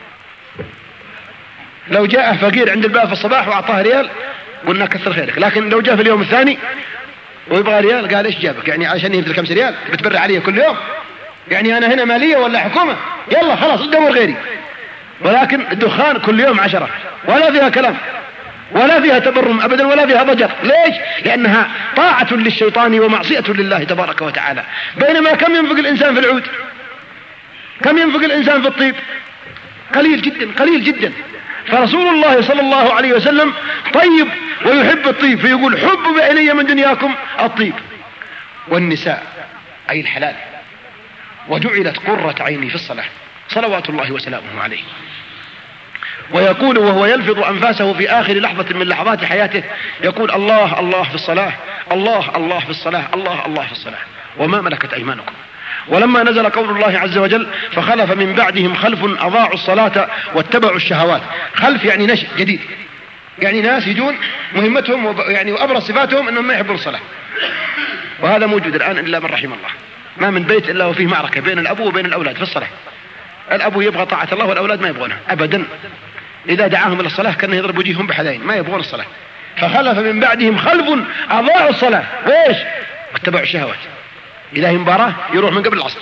لو جاء فقير عند الباب في الصباح واعطاه ريال قلنا كثر خيرك، لكن لو جاء في اليوم الثاني ويبغى ريال قال ايش جابك؟ يعني عشان يهدر 5 ريال بتبرع علي كل يوم؟ يعني انا هنا مالية ولا حكومة؟ يلا خلاص ادور غيري. ولكن الدخان كل يوم 10 ولا فيها كلام ولا فيها تبرم أبدا ولا فيها ضجر. ليش؟ لأنها طاعة للشيطان ومعصية لله تبارك وتعالى. بينما كم ينفق الإنسان في العود؟ كم ينفق الإنسان في الطيب؟ قليل جدا قليل جدا. فرسول الله صلى الله عليه وسلم طيب ويحب الطيب، فيقول حبب إلي من دنياكم الطيب والنساء أي الحلال، وجعلت قرة عيني في الصلاة صلوات الله وسلامه عليه. ويقول وهو يلفظ أنفاسه في آخر لحظة من لحظات حياته يقول الله الله في الصلاة، الله الله في الصلاة، الله الله في الصلاة وما ملكت أيمانكم. ولما نزل قول الله عز وجل فخلف من بعدهم خلف أضاعوا الصلاة واتبعوا الشهوات. خلف يعني نشء جديد، يعني ناس يجون مهمتهم يعني وأبرز صفاتهم أنهم ما يحبون الصلاة، وهذا موجود الآن إلا من رحم الله. ما من بيت إلا وفيه معركة بين الأب وبين الأولاد في الصلاة. الأب يبغى طاعة الله والأولاد ما يبغونها أبدا. إذا دعاهم إلى الصلاة كان يضرب وجيههم بحذين، ما يبغون الصلاة. فخلف من بعدهم خلف أضاعوا الصلاة وإيش؟ واتبعوا الشهوات. إذا هي مباراة يروح من قبل العصر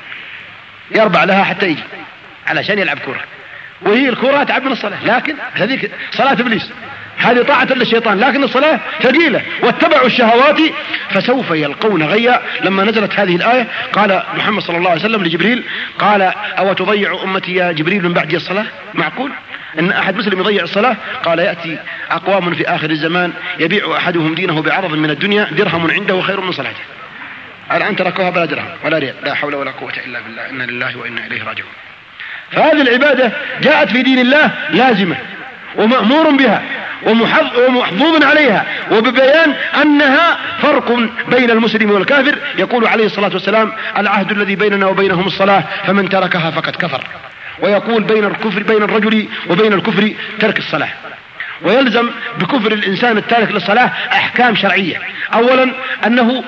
يربع لها حتى يجي علشان يلعب كورة، وهي الكورة تعب من الصلاة. لكن هذيك صلاة إبليس، هذه طاعة للشيطان، لكن الصلاة ثقيلة. واتبعوا الشهوات فسوف يلقون غيا. لما نزلت هذه الآية قال محمد صلى الله عليه وسلم لجبريل، قال أو تضيع أمتي يا جبريل من بعد الصلاة؟ معقول إن أحد مسلم يضيع الصلاة؟ قال يأتي أقوام في آخر الزمان يبيع أحدهم دينه بعرض من الدنيا درهم عنده خير من صلاته. الآن تركوها بلا درهم ولا ريال، لا حول ولا قوة إلا بالله، إنا لله وإنا إليه راجعون. فهذه العبادة جاءت في دين الله لازمة ومأمور بها ومحظوظ عليها، وببيان أنها فرق بين المسلم والكافر. يقول عليه الصلاة والسلام العهد الذي بيننا وبينهم الصلاة فمن تركها فقد كفر. ويقول بين الرجل وبين الكفر ترك الصلاة. ويلزم بكفر الإنسان التارك للصلاة أحكام شرعية. أولا أنه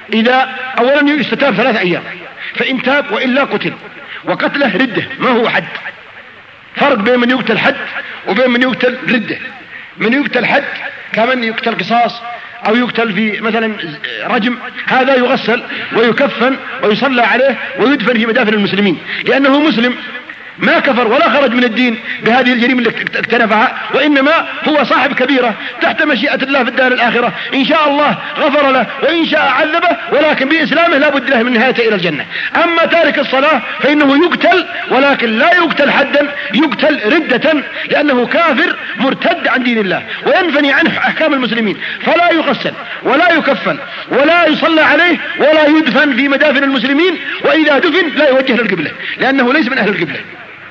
أولا يستتاب 3 أيام، فإن تاب وإلا قتل، وقتله ردة ما هو حد. فرق بين من يقتل حد وبين من يقتل ردة. من يقتل حد كمن يقتل قصاص أو يقتل في مثلا رجم، هذا يغسل ويكفن ويصلى عليه ويدفن في مدافن المسلمين، لأنه مسلم ما كفر ولا خرج من الدين بهذه الجريمة اللي اكتنفها، وإنما هو صاحب كبيرة تحت مشيئة الله في الدار الآخرة. إن شاء الله غفر له وإن شاء عذبه، ولكن بإسلامه لا بد له من نهايته إلى الجنة. أما تارك الصلاة فإنه يقتل، ولكن لا يقتل حدا، يقتل ردة، لأنه كافر مرتد عن دين الله وينفني عنه أحكام المسلمين، فلا يغسل ولا يكفن ولا يصلى عليه ولا يدفن في مدافن المسلمين. وإذا دفن لا يوجه للقبلة لأنه ليس من أهل القبلة.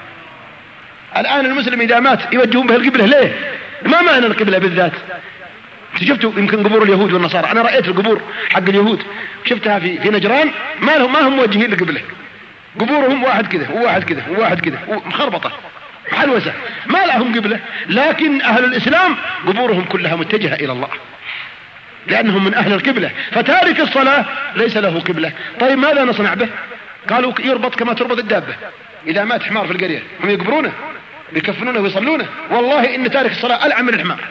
الآن المسلم إذا مات يوجهون به القبلة، ليه؟ ما معنى القبلة بالذات؟ شفتوا يمكن قبور اليهود والنصارى، أنا رأيت القبور حق اليهود شفتها في نجران، ما هم موجهين للقبلة. قبورهم واحد كذا وواحد كذا وواحد كذا مخربطة محلوسة، ما لهم قبلة. لكن أهل الإسلام قبورهم كلها متجهة إلى الله لأنهم من أهل القبلة. فتارك الصلاة ليس له قبلة. طيب ماذا نصنع به؟ قالوا يربط كما تربط الدابة. إذا مات حمار في القرية هم يقبرونه يكفنونه ويصلونه. والله إن تارك الصلاة ألعن من الحمار.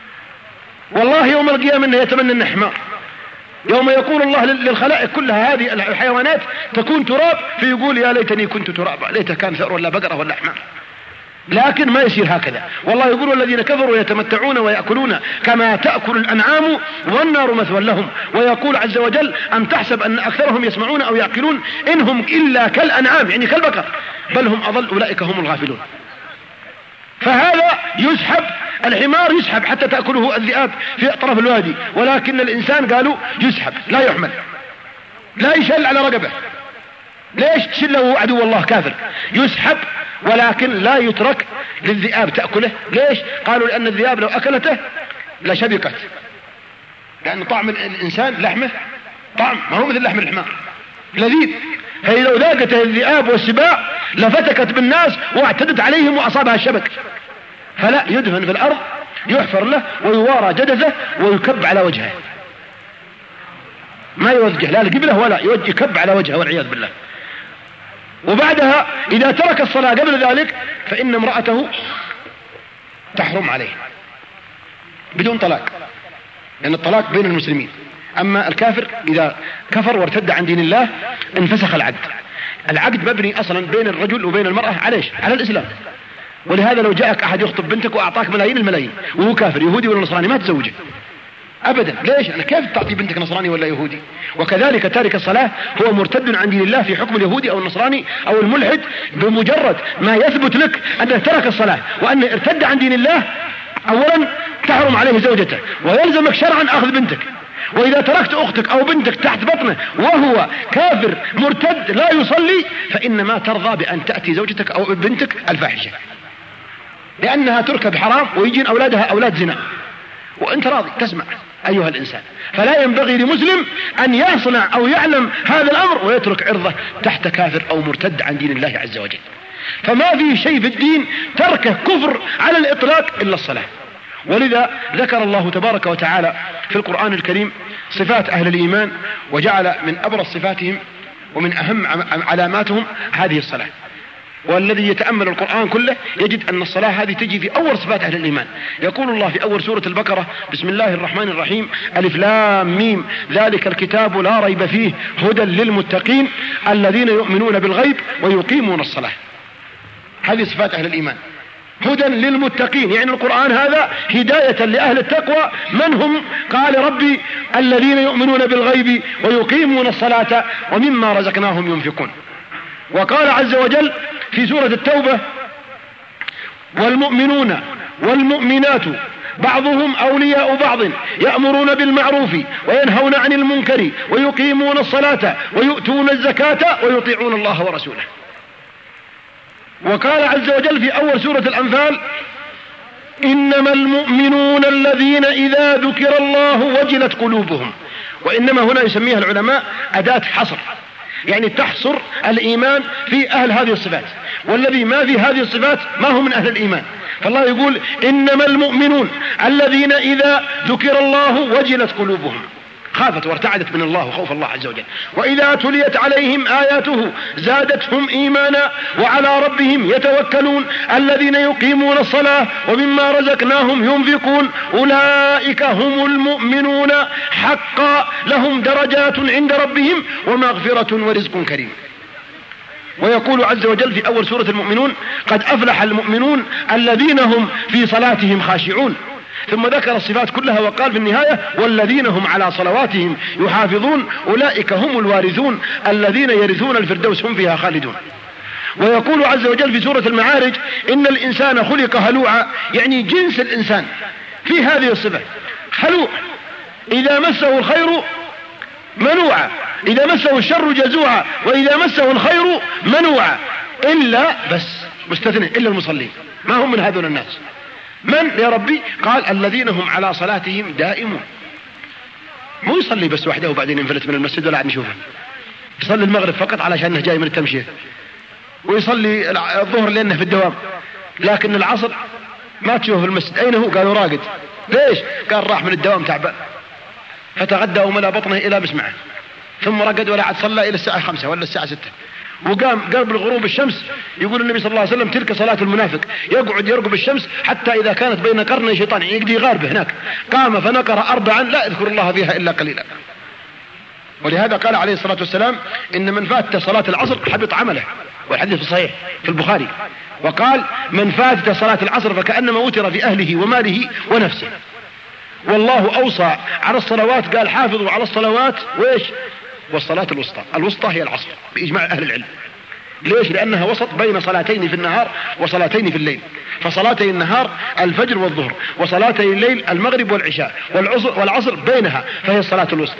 والله يوم القيامة إنه يتمنى إنه حمار. يوم يقول الله للخلائق كلها هذه الحيوانات تكون تراب، فيقول يا ليتني كنت ترابا، ليته كان ثأر ولا بقرة ولا حمار. لكن ما يصير هكذا. والله يقول والذين كفروا يتمتعون ويأكلون كما تأكل الأنعام والنار مثوى لهم. ويقول عز وجل أم تحسب أن أكثرهم يسمعون أو يعقلون إنهم إلا كالأنعام، يعني كالبقر، بل هم أضل أولئك هم الغافلون. فهذا يسحب، الحمار يسحب حتى تأكله الذئاب في طرف الوادي، ولكن الإنسان قالوا يسحب لا يحمل، لا يشل على رقبه. ليش؟ شله عدو الله كافر. يسحب ولكن لا يترك للذئاب تأكله. ليش؟ قالوا لأن الذئاب لو أكلته لشبكت، لأن طعم الإنسان لحمه طعم ما هو مثل لحم الحمار لذيذ، فإذا ذاقته الذئاب والسباع لفتكت بالناس واعتدت عليهم وأصابها الشبك. فلا، يدفن في الأرض، يحفر له ويوارى جدثه ويكب على وجهه، ما يوجه لا القبلة ولا يكب على وجهه والعياذ بالله. وبعدها إذا ترك الصلاة قبل ذلك فإن امرأته تحرم عليه بدون طلاق، لأن الطلاق بين المسلمين. أما الكافر إذا كفر وارتد عن دين الله انفسخ العقد. العقد مبني أصلا بين الرجل وبين المرأة على الإسلام. ولهذا لو جاءك أحد يخطب بنتك وأعطاك ملايين الملايين وهو كافر يهودي ولا نصراني ما تزوجه أبدا. ليش؟ أنا كيف تعطي بنتك نصراني ولا يهودي؟ وكذلك تارك الصلاة هو مرتد عن دين الله في حكم اليهودي أو النصراني أو الملحد، بمجرد ما يثبت لك أنه ترك الصلاة وأنه ارتد عن دين الله أولا تحرم عليه زوجته ويلزمك شرعا أخذ بنتك. وإذا تركت أختك أو بنتك تحت بطنه وهو كافر مرتد لا يصلي فإنما ترضى بأن تأتي زوجتك أو بنتك الفاحشة، لأنها تركب حرام ويجين أولادها أولاد زنا وأنت راضي تسمع أيها الإنسان. فلا ينبغي لمسلم أن يصنع أو يعلم هذا الأمر ويترك عرضه تحت كافر أو مرتد عن دين الله عز وجل. فما في شيء في الدين تركه كفر على الإطلاق إلا الصلاة. ولذا ذكر الله تبارك وتعالى في القرآن الكريم صفات أهل الإيمان، وجعل من أبرز صفاتهم ومن أهم علاماتهم هذه الصلاة. والذي يتأمل القرآن كله يجد أن الصلاة هذه تجي في أول صفات أهل الإيمان. يقول الله في أول سورة البقرة: بسم الله الرحمن الرحيم، ألف لام ميم، ذلك الكتاب لا ريب فيه هدى للمتقين الذين يؤمنون بالغيب ويقيمون الصلاة. هذه صفات أهل الإيمان، هدى للمتقين، يعني القرآن هذا هداية لأهل التقوى. من هم؟ قال ربي: الذين يؤمنون بالغيب ويقيمون الصلاة ومما رزقناهم ينفقون. وقال عز وجل في سورة التوبة: والمؤمنون والمؤمنات بعضهم أولياء بعض يأمرون بالمعروف وينهون عن المنكر ويقيمون الصلاة ويؤتون الزكاة ويطيعون الله ورسوله. وقال عز وجل في أول سورة الأنفال: إنما المؤمنون الذين إذا ذكر الله وجلت قلوبهم. وإنما هنا يسميها العلماء أداة حصر، يعني تحصر الإيمان في أهل هذه الصفات، والذي ما في هذه الصفات ما هو من أهل الإيمان. فالله يقول: إنما المؤمنون الذين إذا ذكر الله وجلت قلوبهم، خافت وارتعدت من الله خوف الله عز وجل. وإذا تليت عليهم آياته زادتهم إيمانا وعلى ربهم يتوكلون الذين يقيمون الصلاة ومما رزقناهم ينفقون أولئك هم المؤمنون حقا لهم درجات عند ربهم ومغفرة ورزق كريم. ويقول عز وجل في أول سورة المؤمنون: قد أفلح المؤمنون الذين هم في صلاتهم خاشعون. ثم ذكر الصفات كلها وقال في النهاية: والذين هم على صلواتهم يحافظون أولئك هم الوارثون الذين يرثون الفردوس هم فيها خالدون. ويقول عز وجل في سورة المعارج: إن الإنسان خلق هلوعا، يعني جنس الإنسان في هذه الصفة هلوع، إذا مسه الخير منوعا، إذا مسه الشر جزوعا، وإذا مسه الخير منوعا، إلا بس مستثنى إلا المصلين. ما هم من هذول الناس؟ من يا ربي؟ قال: الذين هم على صلاتهم دائمون. مو يصلي بس وحده وبعدين ينفلت من المسجد ولا عاد نشوفه، يصلي المغرب فقط علشان جاي من التمشية، ويصلي الظهر لأنه في الدوام، لكن العصر ما تشوفه في المسجد. أين هو؟ قالوا راقد. ليش؟ قال راح من الدوام تعبان، فتغدى وملأ بطنه إلى مسمعه، ثم رقد ولا عاد صلى إلى الساعة 5 ولا الساعة 6، وقام قرب الغروب الشمس. يقول النبي صلى الله عليه وسلم: تلك صلاة المنافق، يقعد يرقب الشمس حتى إذا كانت بين قرني شيطان يقضي غاربه هناك، قام فنقر 4 لا يذكر الله فيها إلا قليلا. ولهذا قال عليه الصلاة والسلام: إن من فات صلاة العصر حبط عمله، والحديث صحيح في البخاري. وقال: من فات صلاة العصر فكأنما وتر في أهله وماله ونفسه. والله أوصى على الصلوات، قال: حافظوا على الصلوات وإيش؟ والصلاة الوسطى. الوسطى هي العصر بإجماع أهل العلم. ليش؟ لأنها وسط بين صلاتين في النهار وصلاتين في الليل. فصلاتي النهار الفجر والظهر، وصلاتي الليل المغرب والعشاء، والعصر بينها، فهي الصلاة الوسطى.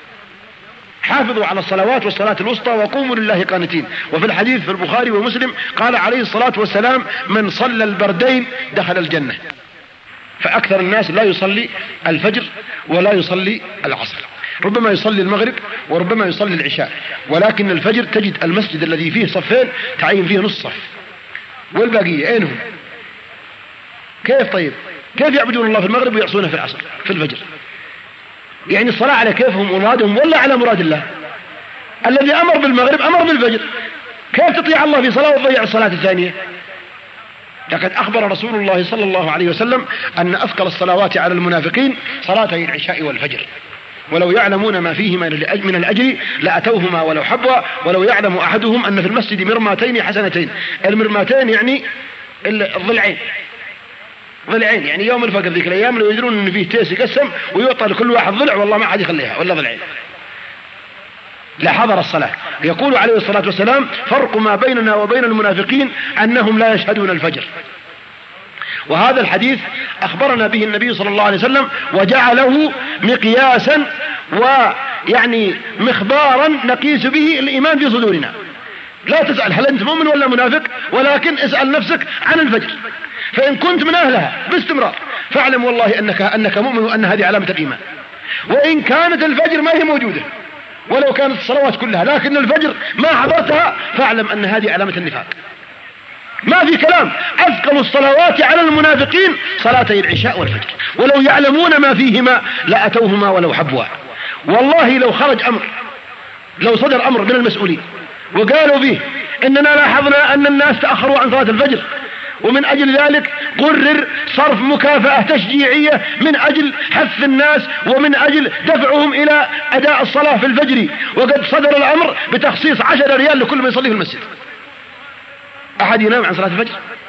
حافظوا على الصلوات والصلاة الوسطى وقوموا لله قانتين. وفي الحديث في البخاري ومسلم قال عليه الصلاة والسلام: من صلى البردين دخل الجنة. فأكثر الناس لا يصلي الفجر ولا يصلي العصر، ربما يصلي المغرب وربما يصلي العشاء، ولكن الفجر تجد المسجد الذي فيه صفين تعين فيه نص صف، والباقية أينهم؟ كيف طيب؟ كيف يعبدون الله في المغرب ويعصونه في العصر في الفجر؟ يعني الصلاة على كيفهم ومرادهم ولا على مراد الله؟ الذي أمر بالمغرب أمر بالفجر، كيف تطيع الله في صلاة وتضيع الصلاة الثانية؟ لقد أخبر رسول الله صلى الله عليه وسلم أن أثقل الصلوات على المنافقين صلاتي العشاء والفجر، ولو يعلمون ما فيهما من الأجر لأتوهما ولو حبوا، ولو يعلم أحدهم أن في المسجد مرماتين حسنتين. المرماتين يعني الضلعين، ضلعين، يعني يوم الفجر ذيك الأيام لو يدرون أن فيه تيس يقسم ويعطى لكل واحد ضلع والله ما حد يخليها ولا ضلعين لحضر الصلاة. يقول عليه الصلاة والسلام: فرق ما بيننا وبين المنافقين أنهم لا يشهدون الفجر. وهذا الحديث أخبرنا به النبي صلى الله عليه وسلم وجعله مقياسا ويعني مخبارا نقيس به الإيمان في صدورنا. لا تسأل هل أنت مؤمن ولا منافق، ولكن اسأل نفسك عن الفجر، فإن كنت من أهلها باستمرار فاعلم والله أنك مؤمن وأن هذه علامة الإيمان. وإن كانت الفجر ما هي موجودة ولو كانت الصلوات كلها لكن الفجر ما حضرتها فاعلم أن هذه علامة النفاق. ما في كلام. أثقل الصلوات على المنافقين صلاتي العشاء والفجر، ولو يعلمون ما فيهما لأتوهما ولو حبوا. والله لو خرج أمر لو صدر أمر من المسؤولين وقالوا فيه إننا لاحظنا أن الناس تأخروا عن صلاة الفجر، ومن أجل ذلك قرر صرف مكافأة تشجيعية من أجل حث الناس ومن أجل دفعهم إلى أداء الصلاة في الفجر، وقد صدر الأمر بتخصيص 10 ريال لكل من يصلي في المسجد. أحد ينام عن صلاة الفجر؟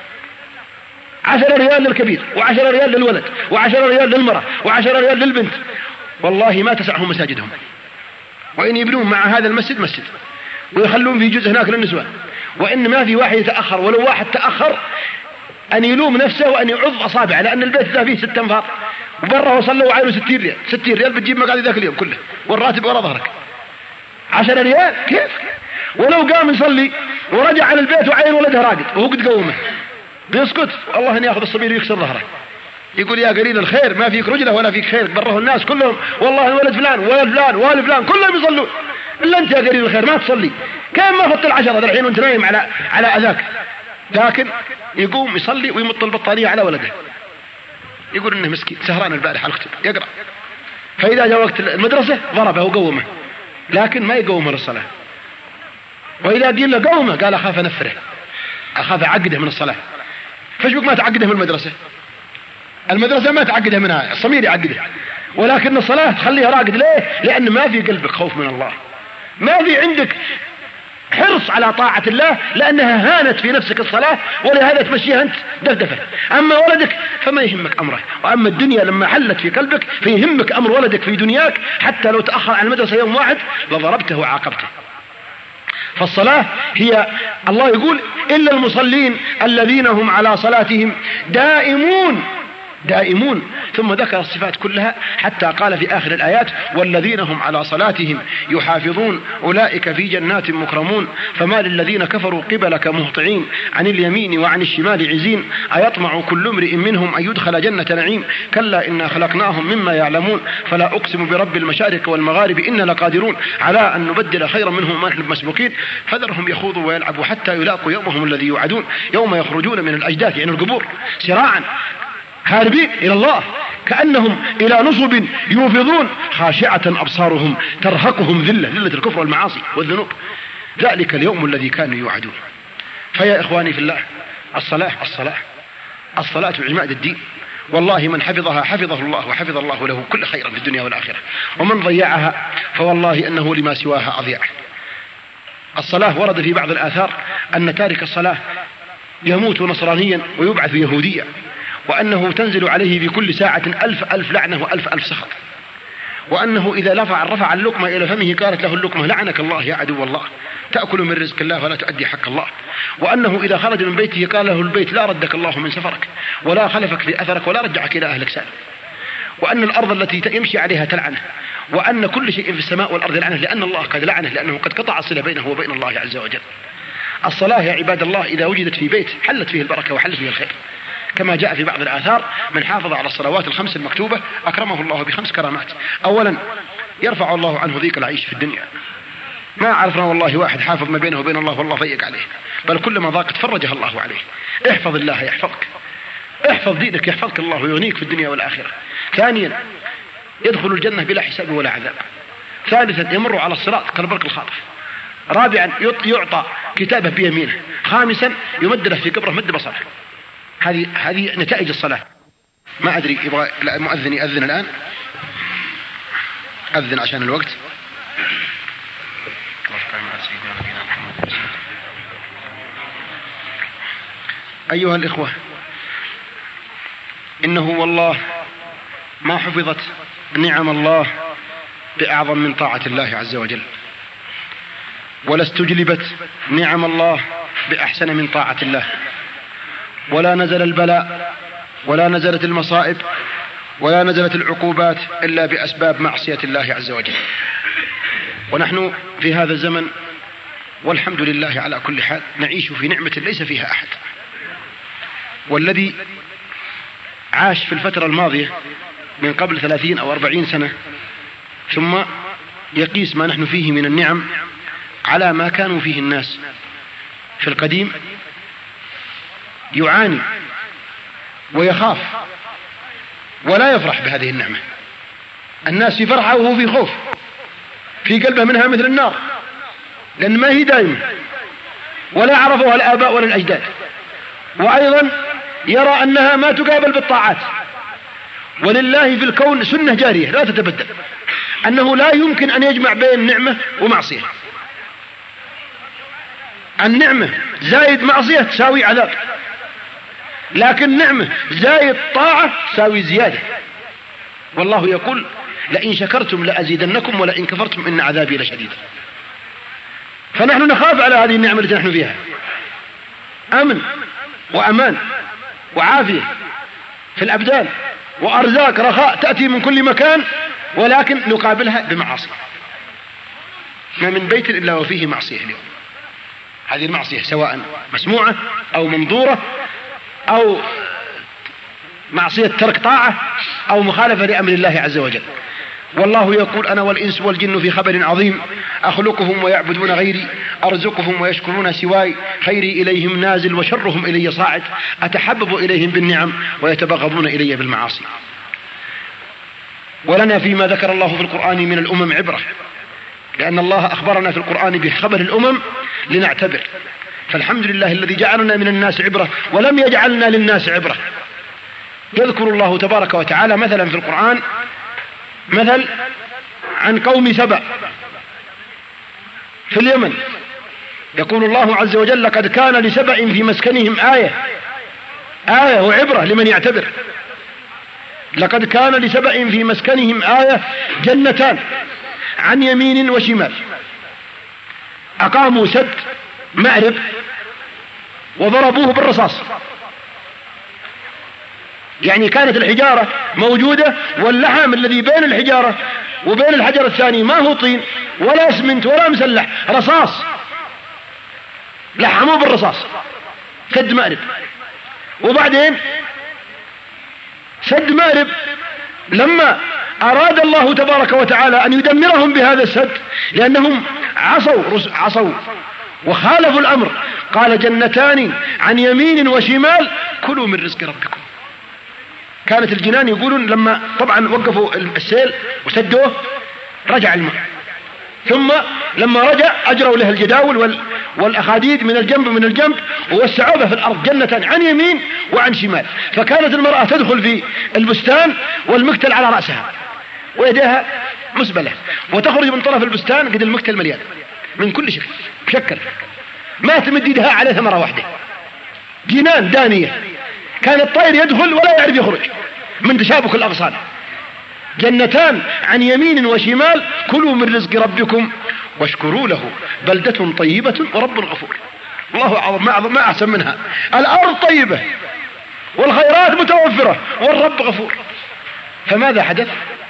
10 ريال للكبير، و10 ريال للولد، و10 ريال للمرأة، و10 ريال للبنت، والله ما تسعهم مساجدهم. وإن يبنون مع هذا المسجد مسجد ويخلون في جزء هناك للنسوان، وإن ما في واحد يتأخر، ولو واحد تأخر أن يلوم نفسه وأن يعض أصابعه، لأن البيت ذا فيه 6 أنفار وبره وصلوا وعينه 60 ريال. 60 ريال بتجيب مقعد ذاك اليوم كله والراتب ورا ظهرك. 10 ريال كيف؟ ولو قام يصلي ورجع على البيت وعين ولده راقد وهو قد قومه بيسكت، والله أن يأخذ الصبير ويكسر ظهره، يقول يا قليل الخير ما فيك رجله ولا فيك خير، بره الناس كلهم والله ولد فلان ولد فلان والد فلان كلهم يصلون، إلا أنت يا قليل الخير ما تصلي. كان ما فت 10 الحين وانت نايم على أذاك، لكن يقوم يصلي ويمط البطانية على ولده، يقول إنه مسكين سهران البارح على الكتب يقرأ، فإذا جاء وقت المدرسة ضربه وقومه، لكن ما يقومه للصلاة. وإذا قيل له قومه قال أخاف نفره، أخاف أعقده من الصلاة. فشبك ما تعقده من المدرسة؟ المدرسة ما تعقده منها، الصمير يعقده، ولكن الصلاة تخليها راقد. ليه؟ لأن ما في قلبك خوف من الله، ما في عندك حرص على طاعة الله، لأنها هانت في نفسك الصلاة، ولهذا تمشيها أنت دفدفة. أما ولدك فما يهمك أمره، وأما الدنيا لما حلت في قلبك فيهمك أمر ولدك في دنياك، حتى لو تأخر عن المدرسة يوم واحد لضربته وعاقبته. فالصلاة هي، الله يقول إلا المصلين الذين هم على صلاتهم دائمون. ثم ذكر الصفات كلها حتى قال في آخر الآيات والذين هم على صلاتهم يحافظون أولئك في جنات مكرمون فما للذين كفروا قبلك مهطعين عن اليمين وعن الشمال عزين أيطمع كل امرئ منهم أن يدخل جنة نعيم كلا إنا خلقناهم مما يعلمون فلا أقسم برب المشارق والمغارب إنا لقادرون على أن نبدل خيرا منهم ما نحن مسبوقين فذرهم يخوضوا ويلعبوا حتى يلاقوا يومهم الذي يوعدون يوم يخرجون من الأجداث يعني القبور سراعا هاربين إلى الله كأنهم إلى نصب يوفضون خاشعة أبصارهم ترهقهم ذلة الكفر والمعاصي والذنوب ذلك اليوم الذي كانوا يوعدون. فيا إخواني في الله الصلاة عماد الدين، والله من حفظها حفظه الله وحفظ الله له كل خير في الدنيا والآخرة، ومن ضيعها فوالله أنه لما سواها أضيع. الصلاة ورد في بعض الآثار أن تارك الصلاة يموت نصرانيا ويبعث يهوديا، وأنه تنزل عليه في كل ساعة 1000 لعنة و1000 سخط، وأنه إذا رفع اللقمة إلى فمه قالت له اللقمة لعنك الله يا عدو الله تأكل من رزق الله ولا تؤدي حق الله، وأنه إذا خرج من بيته قال له البيت لا ردك الله من سفرك ولا خلفك في أثرك ولا رجعك إلى أهلك سالم، وأن الأرض التي يمشي عليها تلعنه، وأن كل شيء في السماء والأرض لعنه لأن الله قد لعنه لأنه قد قطع الصلة بينه وبين الله عز وجل. الصلاة يا عباد الله إذا وجدت في بيت حلت فيه البركة وحلت فيه الخير، كما جاء في بعض الآثار من حافظ على الصلوات الخمس المكتوبة أكرمه الله ب5 كرامات. أولا يرفع الله عنه ضيق العيش في الدنيا، ما عرفنا والله واحد حافظ ما بينه وبين الله والله ضيق عليه، بل كلما ضاقت فرجها الله عليه. احفظ الله يحفظك، احفظ دينك يحفظك الله ويغنيك في الدنيا والآخرة. ثانيا يدخل الجنة بلا حساب ولا عذاب. ثالثا يمر على الصراط كالبرق الخاطف. رابعا يعطى كتابه بيمينه. خامسا يمد له في قبره مد بصره. هذه نتائج الصلاة. ما أدري يبغى المؤذن يأذن الآن، أذن عشان الوقت. أيها الإخوة، إنه والله ما حفظت نعم الله بأعظم من طاعة الله عز وجل، ولا استجلبت نعم الله بأحسن من طاعة الله، ولا نزل البلاء ولا نزلت المصائب ولا نزلت العقوبات إلا بأسباب معصية الله عز وجل. ونحن في هذا الزمن والحمد لله على كل حال نعيش في نعمة ليس فيها أحد. والذي عاش في الفترة الماضية من قبل 30 أو 40 سنة ثم يقيس ما نحن فيه من النعم على ما كانوا فيه الناس في القديم يعاني ويخاف ولا يفرح بهذه النعمة. الناس في فرحة وهو في خوف، في قلبه منها مثل النار، لأن ما هي دائمة ولا عرفوها الآباء ولا الأجداد. وأيضا يرى أنها ما تقابل بالطاعات. ولله في الكون سنة جارية لا تتبدل، أنه لا يمكن أن يجمع بين نعمة ومعصية. النعمة زائد معصية تساوي عذاب، لكن نعمة زائد طاعة تساوي زيادة. والله يقول لئن شكرتم لأزيدنكم ولئن كفرتم إن عذابي لشديد. فنحن نخاف على هذه النعمة التي نحن فيها، أمن وأمان وعافية في الأبدان وأرزاق رخاء تأتي من كل مكان، ولكن نقابلها بمعاصي. ما من بيت إلا وفيه معصية اليوم. هذه المعصية سواء مسموعة أو منظورة أو معصية ترك طاعة أو مخالفة لأمر الله عز وجل. والله يقول أنا والإنس والجن في خبر عظيم، أخلقهم ويعبدون غيري، أرزقهم ويشكرون سواي، خيري إليهم نازل وشرهم إلي صاعد، أتحبب إليهم بالنعم ويتبغضون إلي بالمعاصي. ولنا فيما ذكر الله في القرآن من الأمم عبرة، لأن الله أخبرنا في القرآن بخبر الأمم لنعتبر. فالحمد لله الذي جعلنا من الناس عبرة ولم يجعلنا للناس عبرة. يذكر الله تبارك وتعالى مثلا في القرآن مثل عن قوم سبأ في اليمن. يقول الله عز وجل لقد كان لسبأ في مسكنهم آية وعبرة لمن يعتبر. لقد كان لسبأ في مسكنهم آية جنتان عن يمين وشمال، أقاموا سد مأرب وضربوه بالرصاص. يعني كانت الحجارة موجودة واللحم الذي بين الحجارة وبين الحجر الثاني ما هو طين ولا اسمنت ولا مسلح، رصاص، لحموه بالرصاص. سد مأرب. وبعدين سد مأرب لما أراد الله تبارك وتعالى أن يدمرهم بهذا السد لأنهم عصوا وخالفوا الأمر، قال جنتان عن يمين وشمال كلوا من رزق ربكم. كانت الجنان يقولون لما طبعا وقفوا السيل وسدوه رجع الماء، ثم لما رجع أجروا له الجداول والأخاديد من الجنب ووسعوها في الأرض جنة عن يمين وعن شمال. فكانت المرأة تدخل في البستان والمكتل على رأسها ويديها مسبلة، وتخرج من طرف البستان قد المكتل مليان من كل شكل مشكل، ما تمد يدها على ثمرة واحدة. جنان دانية، كان الطير يدخل ولا يعرف يخرج من تشابك الأغصان. جنتان عن يمين وشمال كلوا من رزق ربكم واشكروا له بلدة طيبة ورب غفور. الله أعظم، ما أحسن منها. الأرض طيبة والخيرات متوفرة والرب غفور. فماذا حدث؟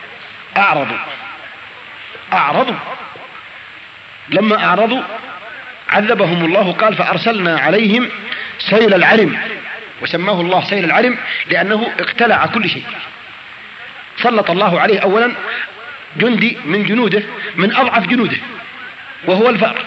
أعرضوا. لما أعرضوا عذبهم الله. قال فأرسلنا عليهم سيل العرم، وسماه الله سيل العرم لأنه اقتلع كل شيء. سلط الله عليه أولا جندي من جنوده، من أضعف جنوده، وهو الفأر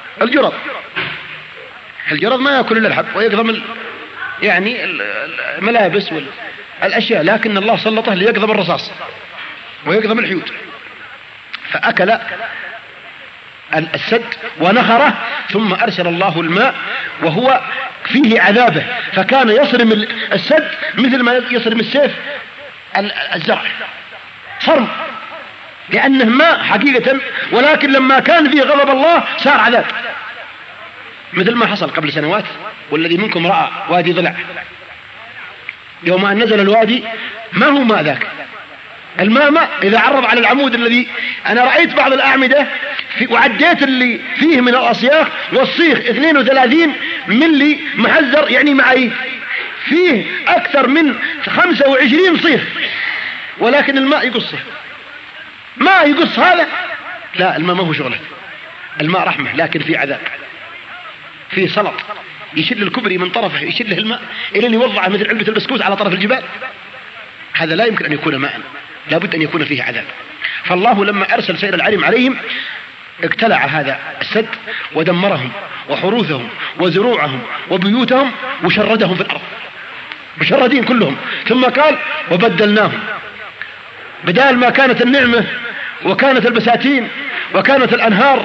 الجرد ما يأكل إلا الحب ويقضم يعني الملابس والأشياء، لكن الله سلطه ليقضم الرصاص ويقضم الحيوت. فأكل السد ونخره، ثم أرسل الله الماء وهو فيه عذابه، فكان يصرم السد مثل ما يصرم السيف الزرع، صرم، لأنه ماء حقيقة، ولكن لما كان فيه غضب الله صار عذاب، مثل ما حصل قبل سنوات. والذي منكم رأى وادي ضلع يوم أن نزل الوادي ما هو ماء ذاك الماء إذا عرض على العمود الذي أنا رأيت بعض الأعمدة وعديت اللي فيه من الأصياخ والصيخ 32 ملي محذر، يعني معي فيه أكثر من 25 صيخ، ولكن الماء يقصه. ما يقص هذا؟ لا، الماء ما هو شغله. الماء رحمة، لكن فيه عذاب، فيه سلط يشل الكبري من طرفه، يشله الماء إلى أن يوضعه مثل علبة البسكوت على طرف الجبال. هذا لا يمكن أن يكون ماء، لابد أن يكون فيه عذاب. فالله لما أرسل سيل العرم عليهم اقتلع هذا السد ودمرهم وحروثهم وزروعهم وبيوتهم وشردهم في الأرض، مشردين كلهم. ثم قال وبدلناهم، بدال ما كانت النعمة وكانت البساتين وكانت الأنهار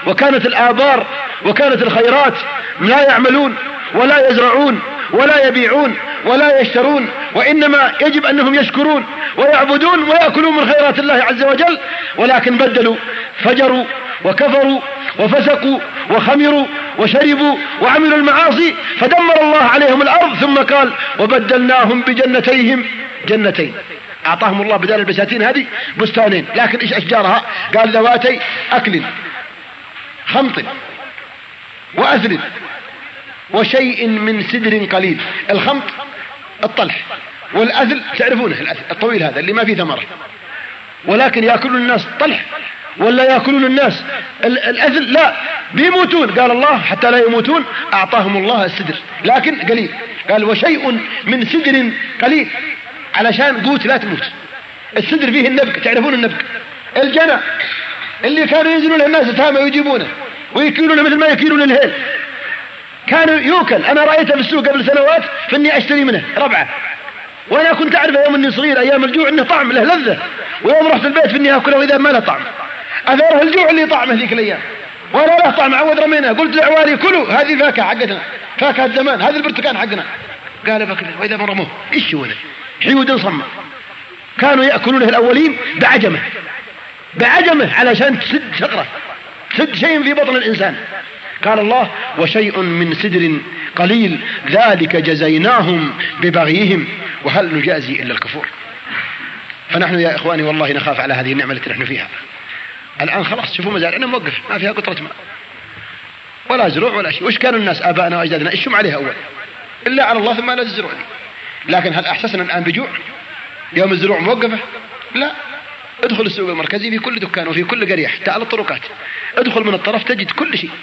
وكانت الآبار وكانت الخيرات لا يعملون ولا يزرعون ولا يبيعون ولا يشترون، وإنما يجب أنهم يشكرون ويعبدون ويأكلون من خيرات الله عز وجل، ولكن بدلوا، فجروا وكفروا وفسقوا وخمروا وشربوا وعملوا المعاصي، فدمر الله عليهم الأرض. ثم قال وبدلناهم بجنتيهم جنتين، أعطاهم الله بدل البساتين هذه بستانين، لكن إيش أشجارها؟ قال ذواتي أكل خمط وأثل وشيء من سدر قليل. الخمط الطلح، والأثل تعرفونه الأثل الطويل هذا اللي ما فيه ثمرة، ولكن يأكلون الناس طلح ولا يأكلون الناس الأثل؟ لا، بيموتون. قال الله حتى لا يموتون أعطاهم الله السدر لكن قليل. قال وشيء من سدر قليل علشان قوت لا تموت. السدر فيه النبك، تعرفون النبك، الجنى اللي كانوا ينزلون الناس تهامة ويجيبونه ويكيلونه مثل ما يكيلون الهيل، كانوا يوكل. أنا رأيته في السوق قبل سنوات فإني أشتري منه ربعة، وأنا كنت أعرف يوم إني صغير أيام الجوع إنه طعم له لذة، ويوم رحت البيت فإني أكله وإذا ما له طعم. أثاره الجوع اللي طعمه ذيك الأيام، ولا له طعم. عود رمينا، قلت لعوالي كلوا هذه الفاكهة حقتنا، فاكهة زمان، هذا البرتقال حقنا. قال بكله، وإذا ما رموه إيش هو حيود صمة. كانوا يأكلونه الأولين بعجمه علشان تسد شقرة، تسد شيء في بطن الإنسان. قال الله وشيء من سدر قليل ذلك جزيناهم ببغيهم وهل نجازي إلا الكفور. فنحن يا إخواني والله نخاف على هذه النعمة التي نحن فيها الآن. خلاص شوفوا مزارعنا موقف، ما فيها قطرة ماء ولا زروع ولا شيء. وش كانوا الناس آبائنا وأجدادنا يشم عليها أول إلا على الله ثم لا الزروع دي. لكن هل أحسسنا الآن بجوع يوم الزروع موقفة؟ لا. ادخل السوق المركزي في كل دكان وفي كل قرية حتى على الطرقات، ادخل من الطرف تجد كل شيء،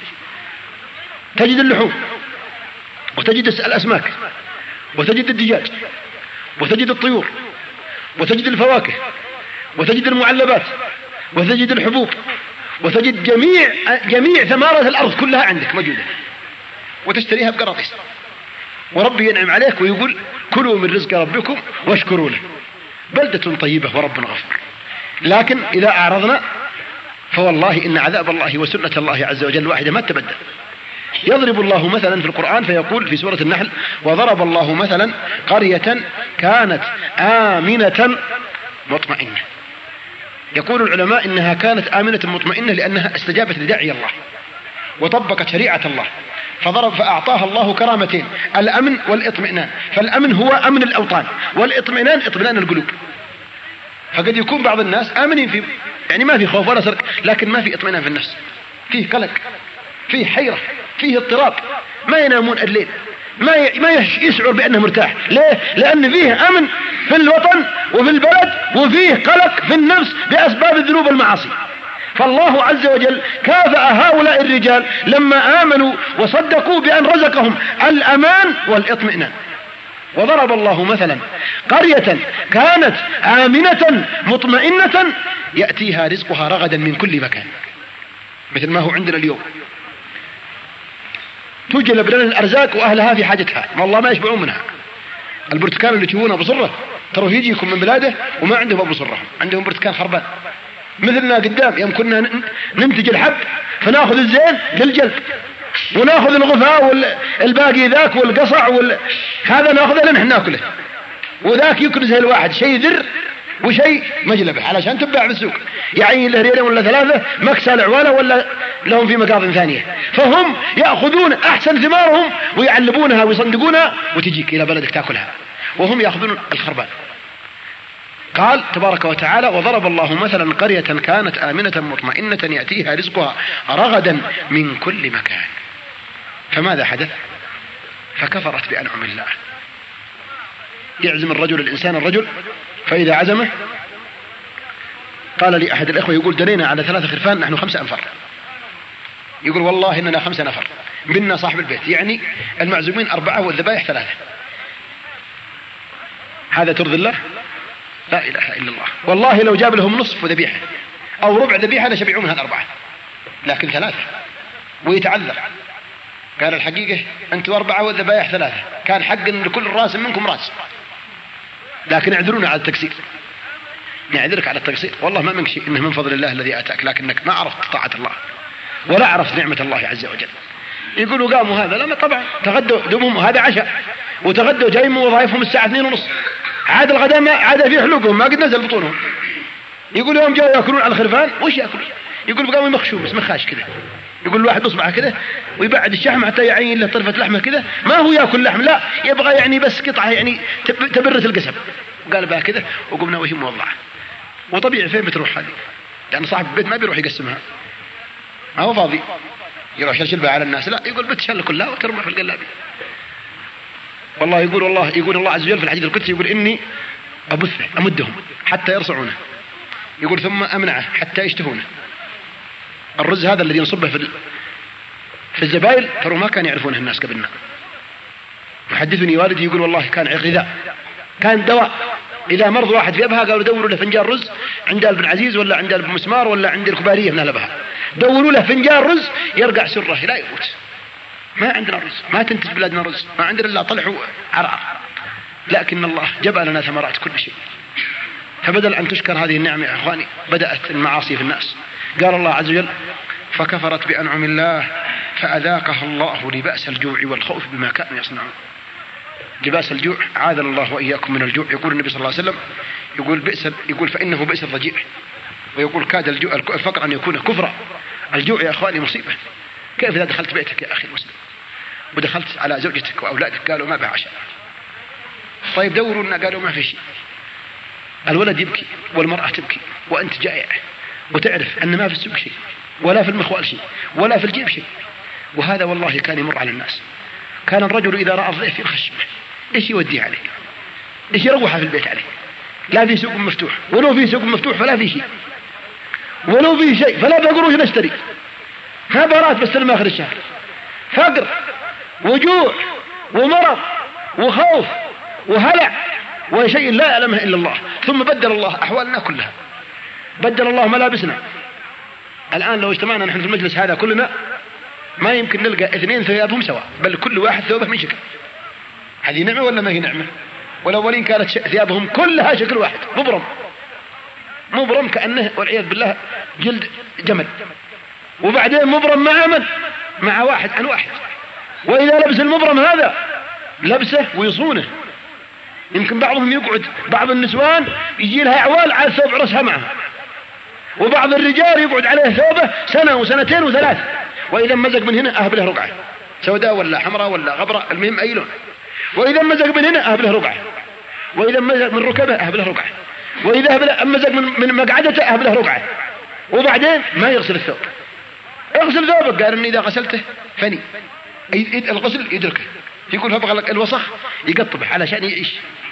تجد اللحوم وتجد الأسماك وتجد الدجاج وتجد الطيور وتجد الفواكه وتجد المعلبات وتجد الحبوب وتجد جميع ثمرات الأرض كلها عندك موجودة، وتشتريها بقراطيس. وربي ينعم عليك ويقول كلوا من رزق ربكم واشكروا له بلدة طيبة ورب غفور. لكن إذا أعرضنا فوالله إن عذاب الله وسنة الله عز وجل واحدة ما تبدل. يضرب الله مثلا في القرآن فيقول في سورة النحل وضرب الله مثلا قرية كانت آمنة مطمئنة. يقول العلماء إنها كانت آمنة مطمئنة لأنها استجابت لداعي الله وطبقت شريعة الله، فأعطاها الله كرامتين، الأمن والإطمئنان. فالأمن هو أمن الأوطان، والإطمئنان إطمئنان القلوب. فقد يكون بعض الناس آمنين في يعني ما في خوف ولا سرق، لكن ما في إطمئنان في النفس، فيه قلق، فيه حيرة، فيه اضطراب، ما ينامون الليل، ما يشعر بأنه مرتاح. ليه؟ لأن فيه أمن في الوطن وفي البلد، وفيه قلق في النفس بأسباب الذنوب والمعاصي. فالله عز وجل كافأ هؤلاء الرجال لما آمنوا وصدقوا بأن رزقهم الأمان والإطمئنان. وضرب الله مثلا قرية كانت آمنة مطمئنة يأتيها رزقها رغدا من كل مكان، مثل ما هو عندنا اليوم تجلب لنا الأرزاق وأهلها في حاجتها، والله ما يشبعون منها. البرتكان اللي تشوفونه أبو صرة ترى يجيكم من بلاده وما عندهم أبو صرة، عندهم برتكان خربان مثلنا قدام. يوم كنا ننتج الحب فناخذ الزين للجلب وناخذ الغثاء والباقي ذاك والقصع هذا ناخذه لنحن ناكله، وذاك يكنزه الواحد شيء ذر وشيء مجلبه علشان تباع بالسوق، يعين له ريالين ولا ثلاثة مكسى العوالة ولا لهم في مقاض ثانية. فهم يأخذون أحسن ثمارهم ويعلبونها ويصندقونها وتجيك إلى بلدك تأكلها، وهم يأخذون الخربان. قال تبارك وتعالى وضرب الله مثلا قرية كانت آمنة مطمئنة يأتيها رزقها رغدا من كل مكان. فماذا حدث؟ فكفرت بأنعم الله. يعزم الإنسان فإذا عزمه قال لي أحد الأخوة يقول دلينا على 3 خرفان نحن 5 أنفار، يقول والله إننا 5 نفر منا صاحب البيت، يعني المعزومين 4 والذبائح 3. هذا ترضي الله؟ لا إله إلا الله. والله لو جاب لهم نصف ذبيحة أو ربع ذبيحة لشبعوا منها 4، لكن 3 ويتعذر. قال الحقيقة أنتوا 4 والذبائح 3، كان حق أن لكل راس منكم راس، لكن اعذرونا على التقصير. نعذرك على التقصير، والله ما منك شيء، إنه من فضل الله الذي آتاك، لكنك ما عرفت طاعة الله. ولا عرف نعمة الله عز وجل. يقولوا قاموا هذا لما طبعا تغدوا دومهم هذا عشاء، وتغدوا جاي من وظائفهم الساعة 2:30، عاد الغداء ما عاد في حلوقهم ما قد نزل بطونهم. يقول يوم جاءوا يأكلون على الخرفان وش يأكلون؟ يقول بقاموا يمخشوا بس مخاش كذا، يقول الواحد بصبعه كده ويبعد الشحم حتى يعين له طرفة لحمة كده، ما هو يأكل لحم لا، يبغى يعني بس قطعة يعني تبرة القسم. قال بها كده وقمنا وش موضعه. وطبيعي فين بتروح هذه؟ يعني صاحب البيت ما بيروح يقسمها، ما هو فاضي يروح يشلبها على الناس، لا يقول بتشل كلها وترمى في القلابي. والله يقول الله عز وجل في الحديث القدسي يقول إني أبثه أمدهم حتى يرصعونه، يقول ثم أمنعه حتى يشتهونه. الرز هذا الذي نصبه في الزبائل ترى ما كان يعرفونه الناس قبلنا. يحدثني والدي يقول والله كان غذاء، كان دواء. إذا مرض واحد في أبها قالوا دوروا له فنجان رز عند ابن عزيز ولا عند ابن مسمار ولا عند الكبارية من أبها، دوروا له فنجان رز يرقع سره لا يموت. ما عندنا رز، ما تنتج بلادنا رز، ما عندنا إلا طلح وعرعر، لكن الله جبأ لنا ثمرات كل شيء. فبدل أن تشكر هذه النعمة يا أخواني بدأت المعاصي في الناس. قال الله عز وجل فكفرت بأنعم الله فأذاقها الله لبأس الجوع والخوف بما كانوا يصنعون. لباس الجوع عاذنا الله وإياكم من الجوع. يقول النبي صلى الله عليه وسلم يقول فإنه بئس الضجيع، ويقول كاد الفقر أن يكون كفرا. الجوع يا أخواني مصيبة. كيف إذا دخلت بيتك يا أخي المسلم ودخلت على زوجتك وأولادك قالوا ما بها عشاء، طيب دوروا لنا قالوا ما في شيء، الولد يبكي والمرأة تبكي وأنت جائع وتعرف أن ما في السوق شيء ولا في المخوال شيء ولا في الجيب شيء. وهذا والله كان يمر على الناس. كان الرجل إذا رأى الضيف يخشمه، إيش يوديه عليه، إيش يروحه في البيت عليه. لا في سوق مفتوح، ولو في سوق مفتوح فلا في شيء، ولو في شيء فلا بقروش نشتري، خبرات بس لما آخر الشهر، فقر وجوع ومرض وخوف وهلع وشيء لا يعلمه إلا الله. ثم بدل الله أحوالنا كلها، بدل الله ملابسنا. الآن لو اجتمعنا نحن في المجلس هذا كلنا ما يمكن نلقى 2 ثيابهم سواء، بل كل واحد ثوبه من شكل. هذه نعمة ولا ما هي نعمة؟ والأولين كانت ثيابهم كلها شكل واحد، مبرم كأنه والعياذ بالله جلد جمل، وبعدين مبرم مع واحد عن واحد. وإذا لبس المبرم هذا لبسه ويصونه، يمكن بعضهم يقعد، بعض النسوان يجي لها أعوال على ثوب عرسها معها، وبعض الرجال يقعد عليه ثوبه 1 و2 و3، وإذا مزق من هنا أهب له رقعة سوداء ولا حمراء ولا غبراء المهم أي لون، وإذا مزق من هنا أهب له رقعة، وإذا مزق من ركبه أهب له رقعة، وإذا مزق من مقعدته أهب له رقعة. وبعدين ما يغسل الثوب، اغسل ثوبك، قال إني إذا غسلته فني الغسل يدركه، يقول فبغى لك الوسخ يقطبه علشان يعيش.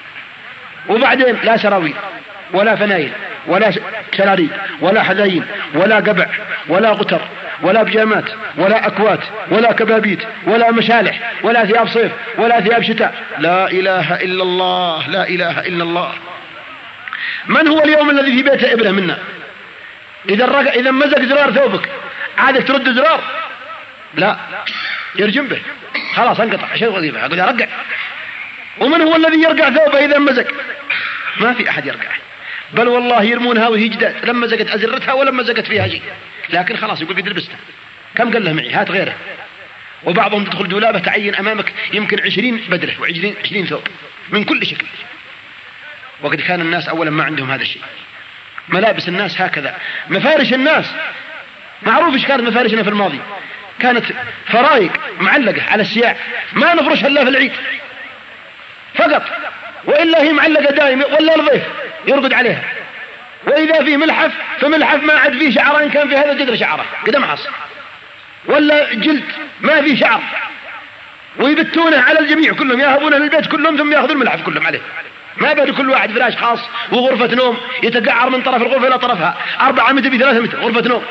وبعدين لا سراويل ولا فنايل ولا شلاريب ولا حذايين ولا قبع ولا غتر ولا بجامات ولا أكوات ولا كبابيت ولا مشالح ولا ثياب صيف ولا ثياب شتاء. لا إله إلا الله، لا إله إلا الله. من هو اليوم الذي في بيته إبرة منا؟ إذا مزق زرار ثوبك عادك ترد زرار؟ لا، يرجم به خلاص انقطع شيء وظيفة، أقول يرقع. ومن هو الذي يرقع ثوبه إذا مزق؟ ما في أحد يرقع، بل والله يرمونها وهي جداد، لما زقت أزرتها ولما زقت فيها شيء، لكن خلاص يقول قد لبستها، كم قال له معي هات غيره. وبعضهم تدخل دولابه تعين أمامك يمكن 20 بدلة و20 ثوب من كل شكل. وقد كان الناس أولا ما عندهم هذا الشيء. ملابس الناس هكذا، مفارش الناس معروف إيش كانت مفارشنا في الماضي، كانت فرايق معلقة على السياع، ما نفرشها إلا في العيد فقط، وإلا هي معلقة دائما، ولا الضيف يرقد عليها. وإذا في ملحف فملحف ما عاد فيه شعر، إن كان في هذا قدر شعره قدم حص، ولا جلد ما في شعر، ويبتونه على الجميع كلهم، يهبونه للبيت كلهم ثم يأخذوا الملحف كلهم عليه. ما بده كل واحد فراش خاص وغرفة نوم يتقعر من طرف الغرفة إلى طرفها 4 متر ب3 متر غرفة نوم.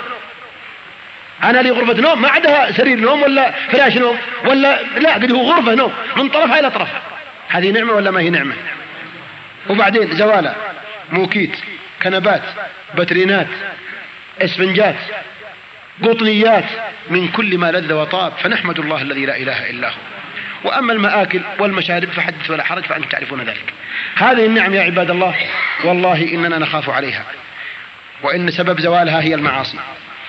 أنا لي غرفة نوم ما عندها سرير نوم ولا فراش نوم ولا لا، قد هو غرفة نوم من طرفها إلى طرفها. هذه نعمة ولا ما هي نعمة؟ وبعدين زوالة، موكيت، كنبات، بترينات، اسفنجات، قطنيات، من كل ما لذ وطاب، فنحمد الله الذي لا إله إلا هو. وأما المآكل والمشارب فحدث ولا حرج، فأنتم تعرفون ذلك. هذه النعم يا عباد الله والله إننا نخاف عليها، وإن سبب زوالها هي المعاصي.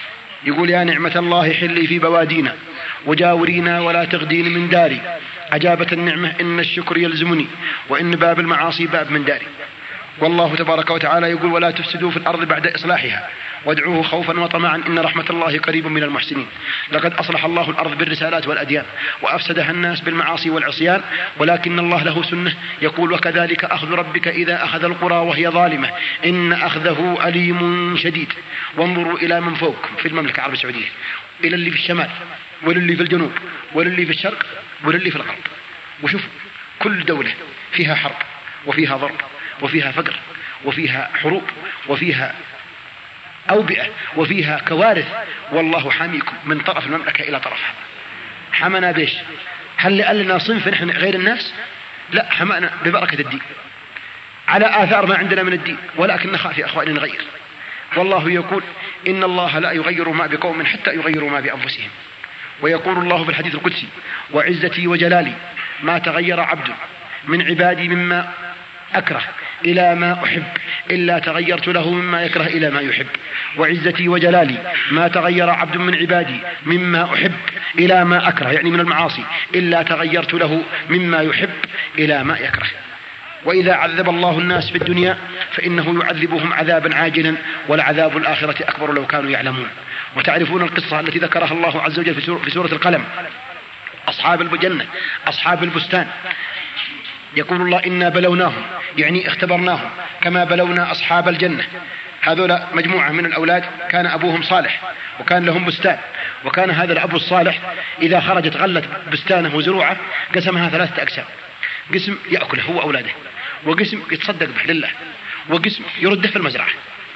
يقول يا نعمة الله حلي في بوادينا وجاورينا ولا تغدين من داري. أجابت النعمة إن الشكر يلزمني وإن باب المعاصي باب من داري. والله تبارك وتعالى يقول ولا تفسدوا في الأرض بعد إصلاحها وادعوه خوفا وطمعا إن رحمة الله قريب من المحسنين. لقد أصلح الله الأرض بالرسالات والأديان وأفسدها الناس بالمعاصي والعصيان، ولكن الله له سنة يقول وكذلك أخذ ربك إذا أخذ القرى وهي ظالمة إن أخذه أليم شديد. وانظروا إلى من فوق في المملكة العربية السعودية، إلى اللي في الشمال وللي في الجنوب وللي في الشرق وللي في الغرب، وشوفوا كل دولة فيها حرب وفيها ضرب وفيها فقر وفيها حروب وفيها أوبئة وفيها كوارث، والله حاميكم من طرف المملكة إلى طرفها. حمنا بيش؟ هل لنا صنف نحن غير الناس؟ لا، حمانا ببركة الدين على آثار ما عندنا من الدين، ولكن نخاف يا أخواني نغير. والله يقول إن الله لا يغير ما بقوم حتى يغيروا ما بأنفسهم. ويقول الله في الحديث القدسي وعزتي وجلالي ما تغير عبد من عبادي مما أكره إلى ما أحب إلا تغيرت له مما يكره إلى ما يحب. وعزتي وجلالي ما تغير عبد من عبادي مما أحب إلى ما أكره، يعني من المعاصي، إلا تغيرت له مما يحب إلى ما يكره. وإذا عذب الله الناس في الدنيا فإنه يعذبهم عذابا عاجلا ولعذاب الآخرة أكبر لو كانوا يعلمون. وتعرفون القصة التي ذكرها الله عز وجل في سورة القلم، أصحاب الجنة أصحاب البستان، يقول الله إنا بلوناهم، يعني اختبرناهم كما بلونا أصحاب الجنة. هذول مجموعة من الأولاد كان أبوهم صالح وكان لهم بستان، وكان هذا الأب الصالح إذا خرجت غلت بستانه وزروعه قسمها 3 أقسام، قسم يأكله هو أولاده، وقسم يتصدق به لله، وقسم يرده في المزرعة.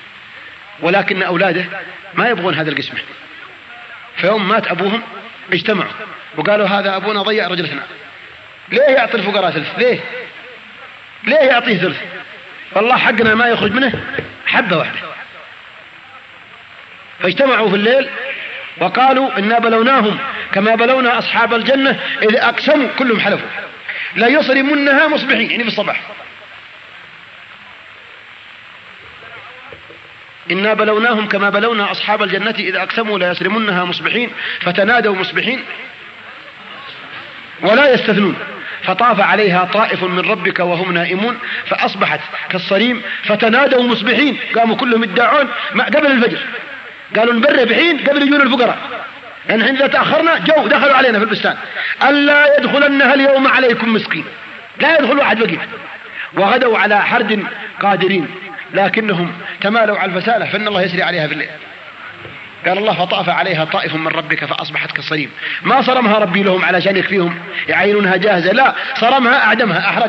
ولكن أولاده ما يبغون هذا القسم، فيوم مات أبوهم اجتمعوا وقالوا هذا أبونا ضيع رجلتنا، ليه يعطي الفقراء ثلث؟ ليه يعطيه ثلث؟ والله حقنا ما يخرج منه حبة واحدة. فاجتمعوا في الليل وقالوا إنا بلوناهم كما بلونا أصحاب الجنة إذ أقسموا، كلهم حلفوا لا يصرمنها مصبحين، يعني في الصباح. إنا بلوناهم كما بلونا أصحاب الجنة إذ أقسموا لا يصرمنها مصبحين فتنادوا مصبحين ولا يستثنون فطاف عليها طائف من ربك وهم نائمون فأصبحت كالصريم فتنادوا مصبحين، قاموا كلهم يدعون قبل الفجر، قالوا نبرئ بحين قبل يجون الفقراء، لأن إذا تأخرنا دخلوا علينا في البستان، ألا يدخلنها اليوم عليكم مسكين، لا يدخل واحد بقي. وغدوا على حرد قادرين لكنهم تمالوا على الفسالة فإن الله يسري عليها في الليل. قال الله فطاف عليها طائف من ربك فأصبحت كالصريم. ما صرمها ربي لهم علشان يكفيهم يعينونها جاهزة، لا، صرمها أعدمها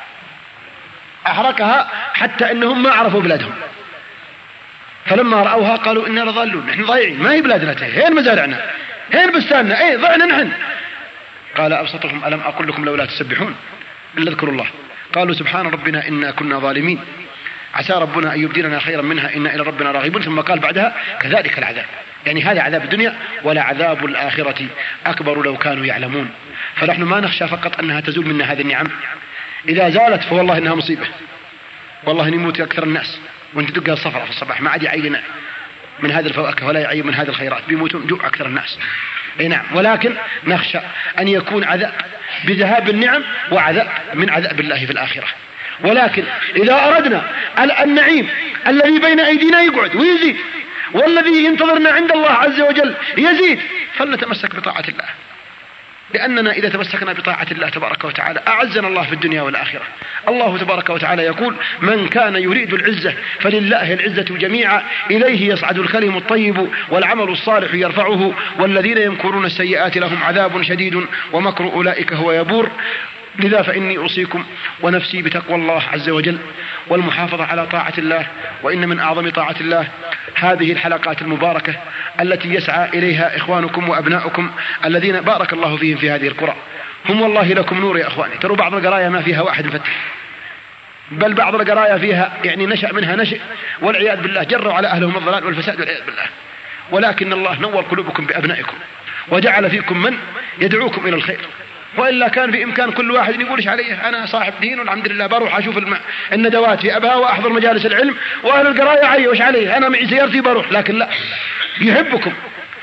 أحرقها حتى إنهم ما عرفوا بلادهم. فلما رأوها قالوا إنا لضالون، نحن ضايعين، ما هي بلادنا، هين مزارعنا، هين بستاننا، ضعنا نحن. قال أبسطهم ألم أقل لكم لولا تسبحون إلا اذكروا الله. قالوا سبحان ربنا إنا كنا ظالمين عسى ربنا أن يبدلنا خيرا منها إنا إلى ربنا راغبون. ثم قال بعدها كذلك العذاب، يعني هذا عذاب الدنيا ولا عذاب الآخرة أكبر لو كانوا يعلمون. فنحن ما نخشى فقط أنها تزول منا هذه النعم، إذا زالت فوالله إنها مصيبة، والله نموت أكثر الناس وانت تلقى الصفرة في الصباح ما عاد يعينا من هذه الفواكه ولا يعين من هذه الخيرات، بيموتون جوع أكثر الناس. أي نعم، ولكن نخشى أن يكون عذاب بذهاب النعم وعذاب من عذاب الله في الآخرة. ولكن إذا أردنا النعيم الذي بين أيدينا يقعد ويزيد، والذي ينتظرنا عند الله عز وجل يزيد، فلنتمسك بطاعة الله، لأننا إذا تمسكنا بطاعة الله تبارك وتعالى أعزنا الله في الدنيا والآخرة. الله تبارك وتعالى يقول من كان يريد العزة فلله العزة جميعا إليه يصعد الكلم الطيب والعمل الصالح يرفعه والذين يمكرون السيئات لهم عذاب شديد ومكر أولئك هو يبور. لذا فإني أوصيكم ونفسي بتقوى الله عز وجل والمحافظة على طاعة الله، وإن من أعظم طاعة الله هذه الحلقات المباركة التي يسعى إليها إخوانكم وأبناؤكم الذين بارك الله فيهم في هذه القرى. هم والله لكم نور يا أخواني. تروا بعض القرايا ما فيها واحد مفتح، بل بعض القرايا فيها يعني نشأ منها نشأ والعياذ بالله، جروا على أهلهم الضلال والفساد والعياذ بالله. ولكن الله نور قلوبكم بأبنائكم وجعل فيكم من يدعوكم إلى الخير، وإلا كان في إمكان كل واحد يقولش عليه أنا صاحب دين والحمد لله بروح أشوف الندوات في أبها وأحضر مجالس العلم وأهل القراية عي وش عليه أنا معي سيارتي بروح. لكن لا، يحبكم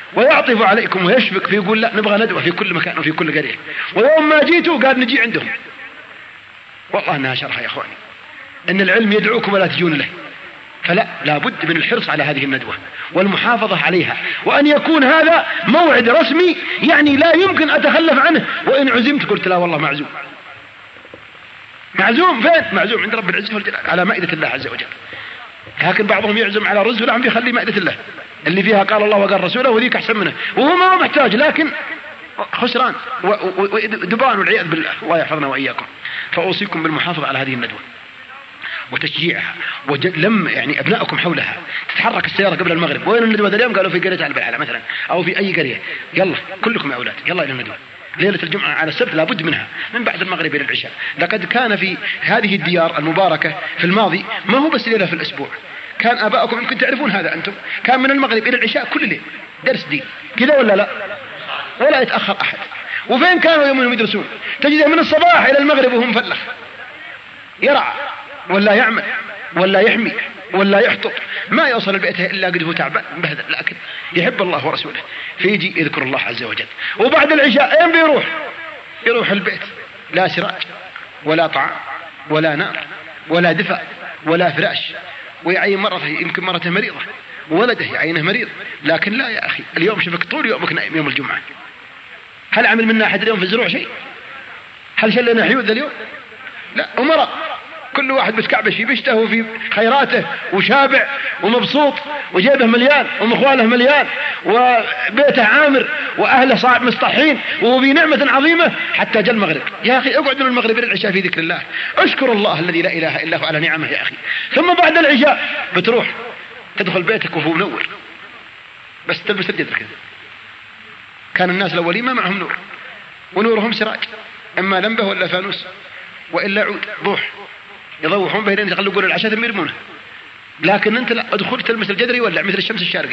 ويعطف عليكم ويشفق فيقول لا نبغى ندوة في كل مكان وفي كل قرية، ويوم ما جيتوا قال نجي عندهم. والله انها شرحة يا اخواني، ان العلم يدعوكم ولا تجون له. فلا لابد من الحرص على هذه الندوة والمحافظة عليها، وأن يكون هذا موعد رسمي يعني لا يمكن أتخلف عنه. وإن عزمت قلت لا والله معزوم. معزوم فين؟ معزوم عند رب العزة والجلال على مائدة الله عز وجل. لكن بعضهم يعزم على رز ولحم يخلي مائدة الله اللي فيها قال الله وقال رسوله وذيك أحسن منه، وهو ما هو محتاج، لكن خسران ودبان والعياذ بالله، الله يحفظنا وإياكم. فأوصيكم بالمحافظة على هذه الندوة وتشجيعها، ولم يعني أبنائكم حولها. تتحرك السيارة قبل المغرب، وين الندوة اليوم؟ قالوا في قرية البلعلة مثلا أو في أي قرية، يلا كلكم يا أولاد يلا إلى الندوة. ليلة الجمعة على السبت لابد منها من بعد المغرب إلى العشاء. لقد كان في هذه الديار المباركة في الماضي ما هو بس ليلة في الأسبوع، كان آباؤكم يمكن تعرفون هذا أنتم، كان من المغرب إلى العشاء كل ليل درس دين كذا ولا لا؟ ولا يتأخر أحد. وفين كانوا يومهم يدرسون؟ تجده من الصباح إلى المغرب وهم مفلخ، يرعى ولا يعمل ولا يحمي ولا يحطب، ما يوصل البيت إلا قد هو تعبان مبهدل، لكن يحب الله ورسوله فيجي يذكر الله عز وجل. وبعد العشاء أين بيروح؟ يروح البيت لا سراج ولا طعام ولا نار ولا دفء ولا فراش، ويعين مرته يمكن مرته مريضة وولده يعينه مريض، لكن لا يا أخي اليوم شفك طول يومك نائم يوم الجمعة. هل عمل منا أحد اليوم في الزروع شيء؟ هل شلنا حيوذ ذا اليوم؟ لا، ومرض كل واحد بتكعبش في بشته وفي خيراته وشابع ومبسوط وجيبه مليان ومخواله مليان وبيته عامر وأهله صاحب مسطحين وهو في نعمة عظيمة حتى جاء المغرب. يا أخي اقعد من المغرب إلى العشاء في ذكر الله، اشكر الله الذي لا إله إلا هو على نعمه يا أخي. ثم بعد العشاء بتروح تدخل بيتك وهو منور، بس تلبس الجدر كذا. كان الناس الأولين ما معهم نور، ونورهم سراج إما لمبه ولا فانوس وإلا عود ضوح يضوحون بينهم يقلقون العشاء ثم يرمونه. لكن أنت لا، ادخل تلمس الجدر يولع مثل الشمس الشارقة.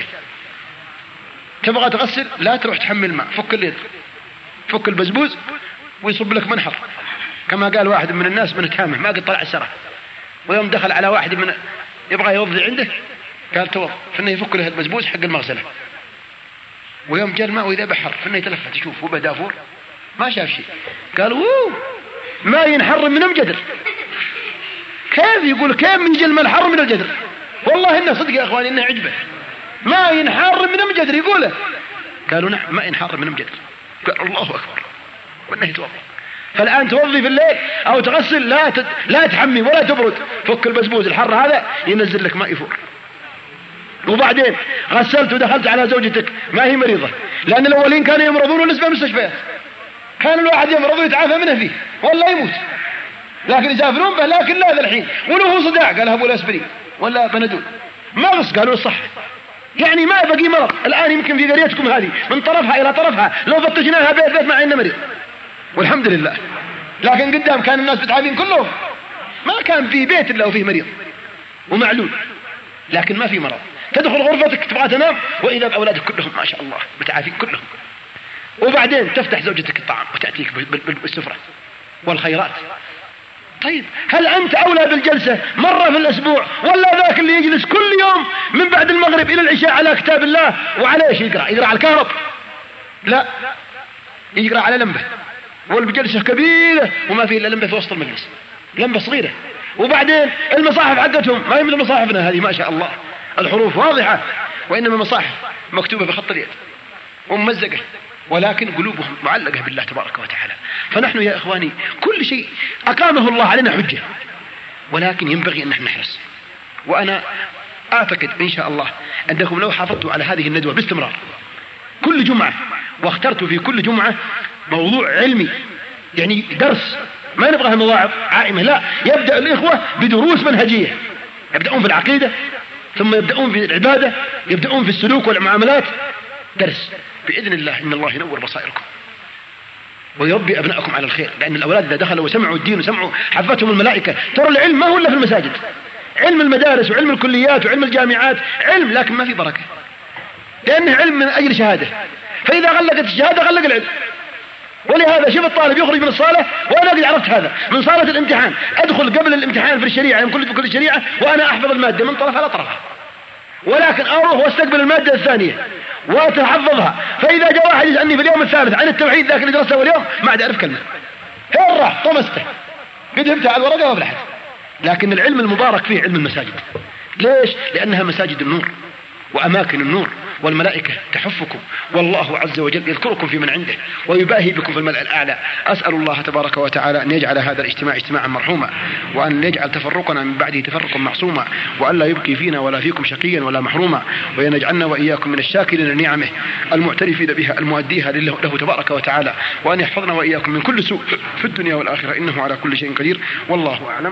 تبغى تغسل لا تروح تحمل ماء، فك اليد فك البزبوز ويصب لك منحر، كما قال واحد من الناس من التامه ما قد طلع السرة، ويوم دخل على واحد من يبغى يوضي عنده قال توض، فإنه يفك له البزبوز حق المغسلة. ويوم جاء الماء وإذا بحر فإنه يتلفت يشوف هو بدافور ما شاف شيء، قال ما ينحر من الجدر. كيف يقول كيف من جل الحر من الجدر؟ والله إنه صدق يا أخواني إنه عجبه، ما ينحر من الجدر يقوله. قالوا نعم ما ينحر من الجدر. قال الله أكبر، وإنه يتوضا. فالآن توضي في الليل أو تغسل لا تحمي ولا تبرد، فك البزبوز الحر هذا ينزل لك ماء يفور. وبعدين غسلت ودخلت على زوجتك ما هي مريضة، لأن الأولين كانوا يمرضون ونسبة مستشفيات، كان الواحد يمرض ويتعافى منه فيه ولا يموت، لكن يسافرون به. لكن لا ذا الحين ولو هو صداع قال هبوا الأسبرين ولا بندول مغص قالوا الصح، يعني ما بقي مرض. الآن يمكن في قريتكم هذه من طرفها إلى طرفها لو فتشناها بيت ما عندنا مريض والحمد لله، لكن قدام كان الناس متعافين كلهم، ما كان في بيت إلا وفيه مريض ومعلول، لكن ما في مرض. تدخل غرفتك تبغى تنام وإذا بأولادك كلهم ما شاء الله متعافين كلهم. وبعدين تفتح زوجتك الطعام وتأتيك بالسفرة والخيرات. طيب هل أنت أولى بالجلسة مرة في الأسبوع ولا ذاك اللي يجلس كل يوم من بعد المغرب إلى العشاء على كتاب الله وعلى إيش يقرأ على الكهرب؟ لا، يقرأ على لمبة، والجلسة كبيرة وما في إلا لمبة في وسط المجلس، لمبة صغيرة. وبعدين المصاحف حقتهم ما هي مثل مصاحفنا هذه ما شاء الله الحروف واضحة، وإنما مصاحف مكتوبة بخط اليد وممزقة، ولكن قلوبهم معلقة بالله تبارك وتعالى. فنحن يا إخواني كل شيء أقامه الله علينا حجة، ولكن ينبغي أن نحن نحرص. وأنا أعتقد إن شاء الله أنكم لو حافظتوا على هذه الندوة باستمرار كل جمعة، واخترت في كل جمعة موضوع علمي يعني درس، ما نبغاها مواعظ عائمة، لا، يبدأ الإخوة بدروس منهجية، يبدأون في العقيدة ثم يبدأون في العبادة، يبدأون في السلوك والمعاملات، درس بإذن الله. إن الله ينور بصائركم ويربي أبنائكم على الخير، لأن الأولاد إذا دخلوا وسمعوا الدين وسمعوا حفتهم الملائكة. ترى العلم ما هو إلا في المساجد، علم المدارس وعلم الكليات وعلم الجامعات علم، لكن ما في بركة، لأنه علم من أجل شهادة، فإذا غلقت الشهادة غلق العلم. ولهذا شوف الطالب يخرج من الصالة، وأنا قد عرفت هذا من صالة الامتحان، أدخل قبل الامتحان في الشريعة يوم كل الشريعة وأنا أحفظ المادة من طرفها لطرفها، ولكن أروح واستقبل المادة الثانية وأتحفظها. فإذا جاء واحد يسألني في اليوم الثالث عن التوحيد ذاك اللي درسته اليوم ما عاد أعرف كلمة، فين راح؟ طمسته، قد همت على الورقة وابلحت. لكن العلم المبارك فيه علم المساجد. ليش؟ لأنها مساجد النور وأماكن النور، والملائكة تحفكم، والله عز وجل يذكركم في من عنده ويباهي بكم في الملأ الأعلى. أسأل الله تبارك وتعالى أن يجعل هذا الاجتماع اجتماعا مرحوما، وأن يجعل تفرقنا من بعده تفرقا معصوما، وأن لا يبقي فينا ولا فيكم شقيا ولا محروما، وأن يجعلنا وإياكم من الشاكرين لنعمه المعترفين بها المؤديها له تبارك وتعالى، وأن يحفظنا وإياكم من كل سوء في الدنيا والآخرة، إنه على كل شيء قدير، والله أعلم.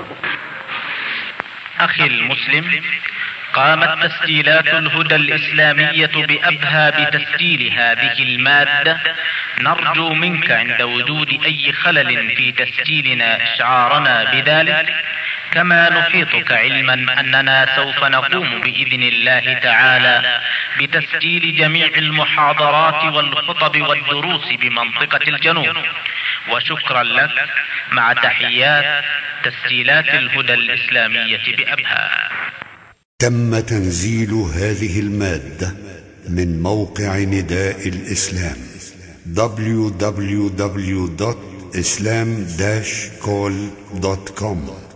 أخي المسلم، قامت تسجيلات الهدى الإسلامية بأبها بتسجيل هذه المادة. نرجو منك عند وجود أي خلل في تسجيلنا إشعارنا بذلك، كما نحيطك علما أننا سوف نقوم بإذن الله تعالى بتسجيل جميع المحاضرات والخطب والدروس بمنطقة الجنوب. وشكرا لك، مع تحيات تسجيلات الهدى الإسلامية بأبها. تم تنزيل هذه المادة من موقع نداء الإسلام www.islam-call.com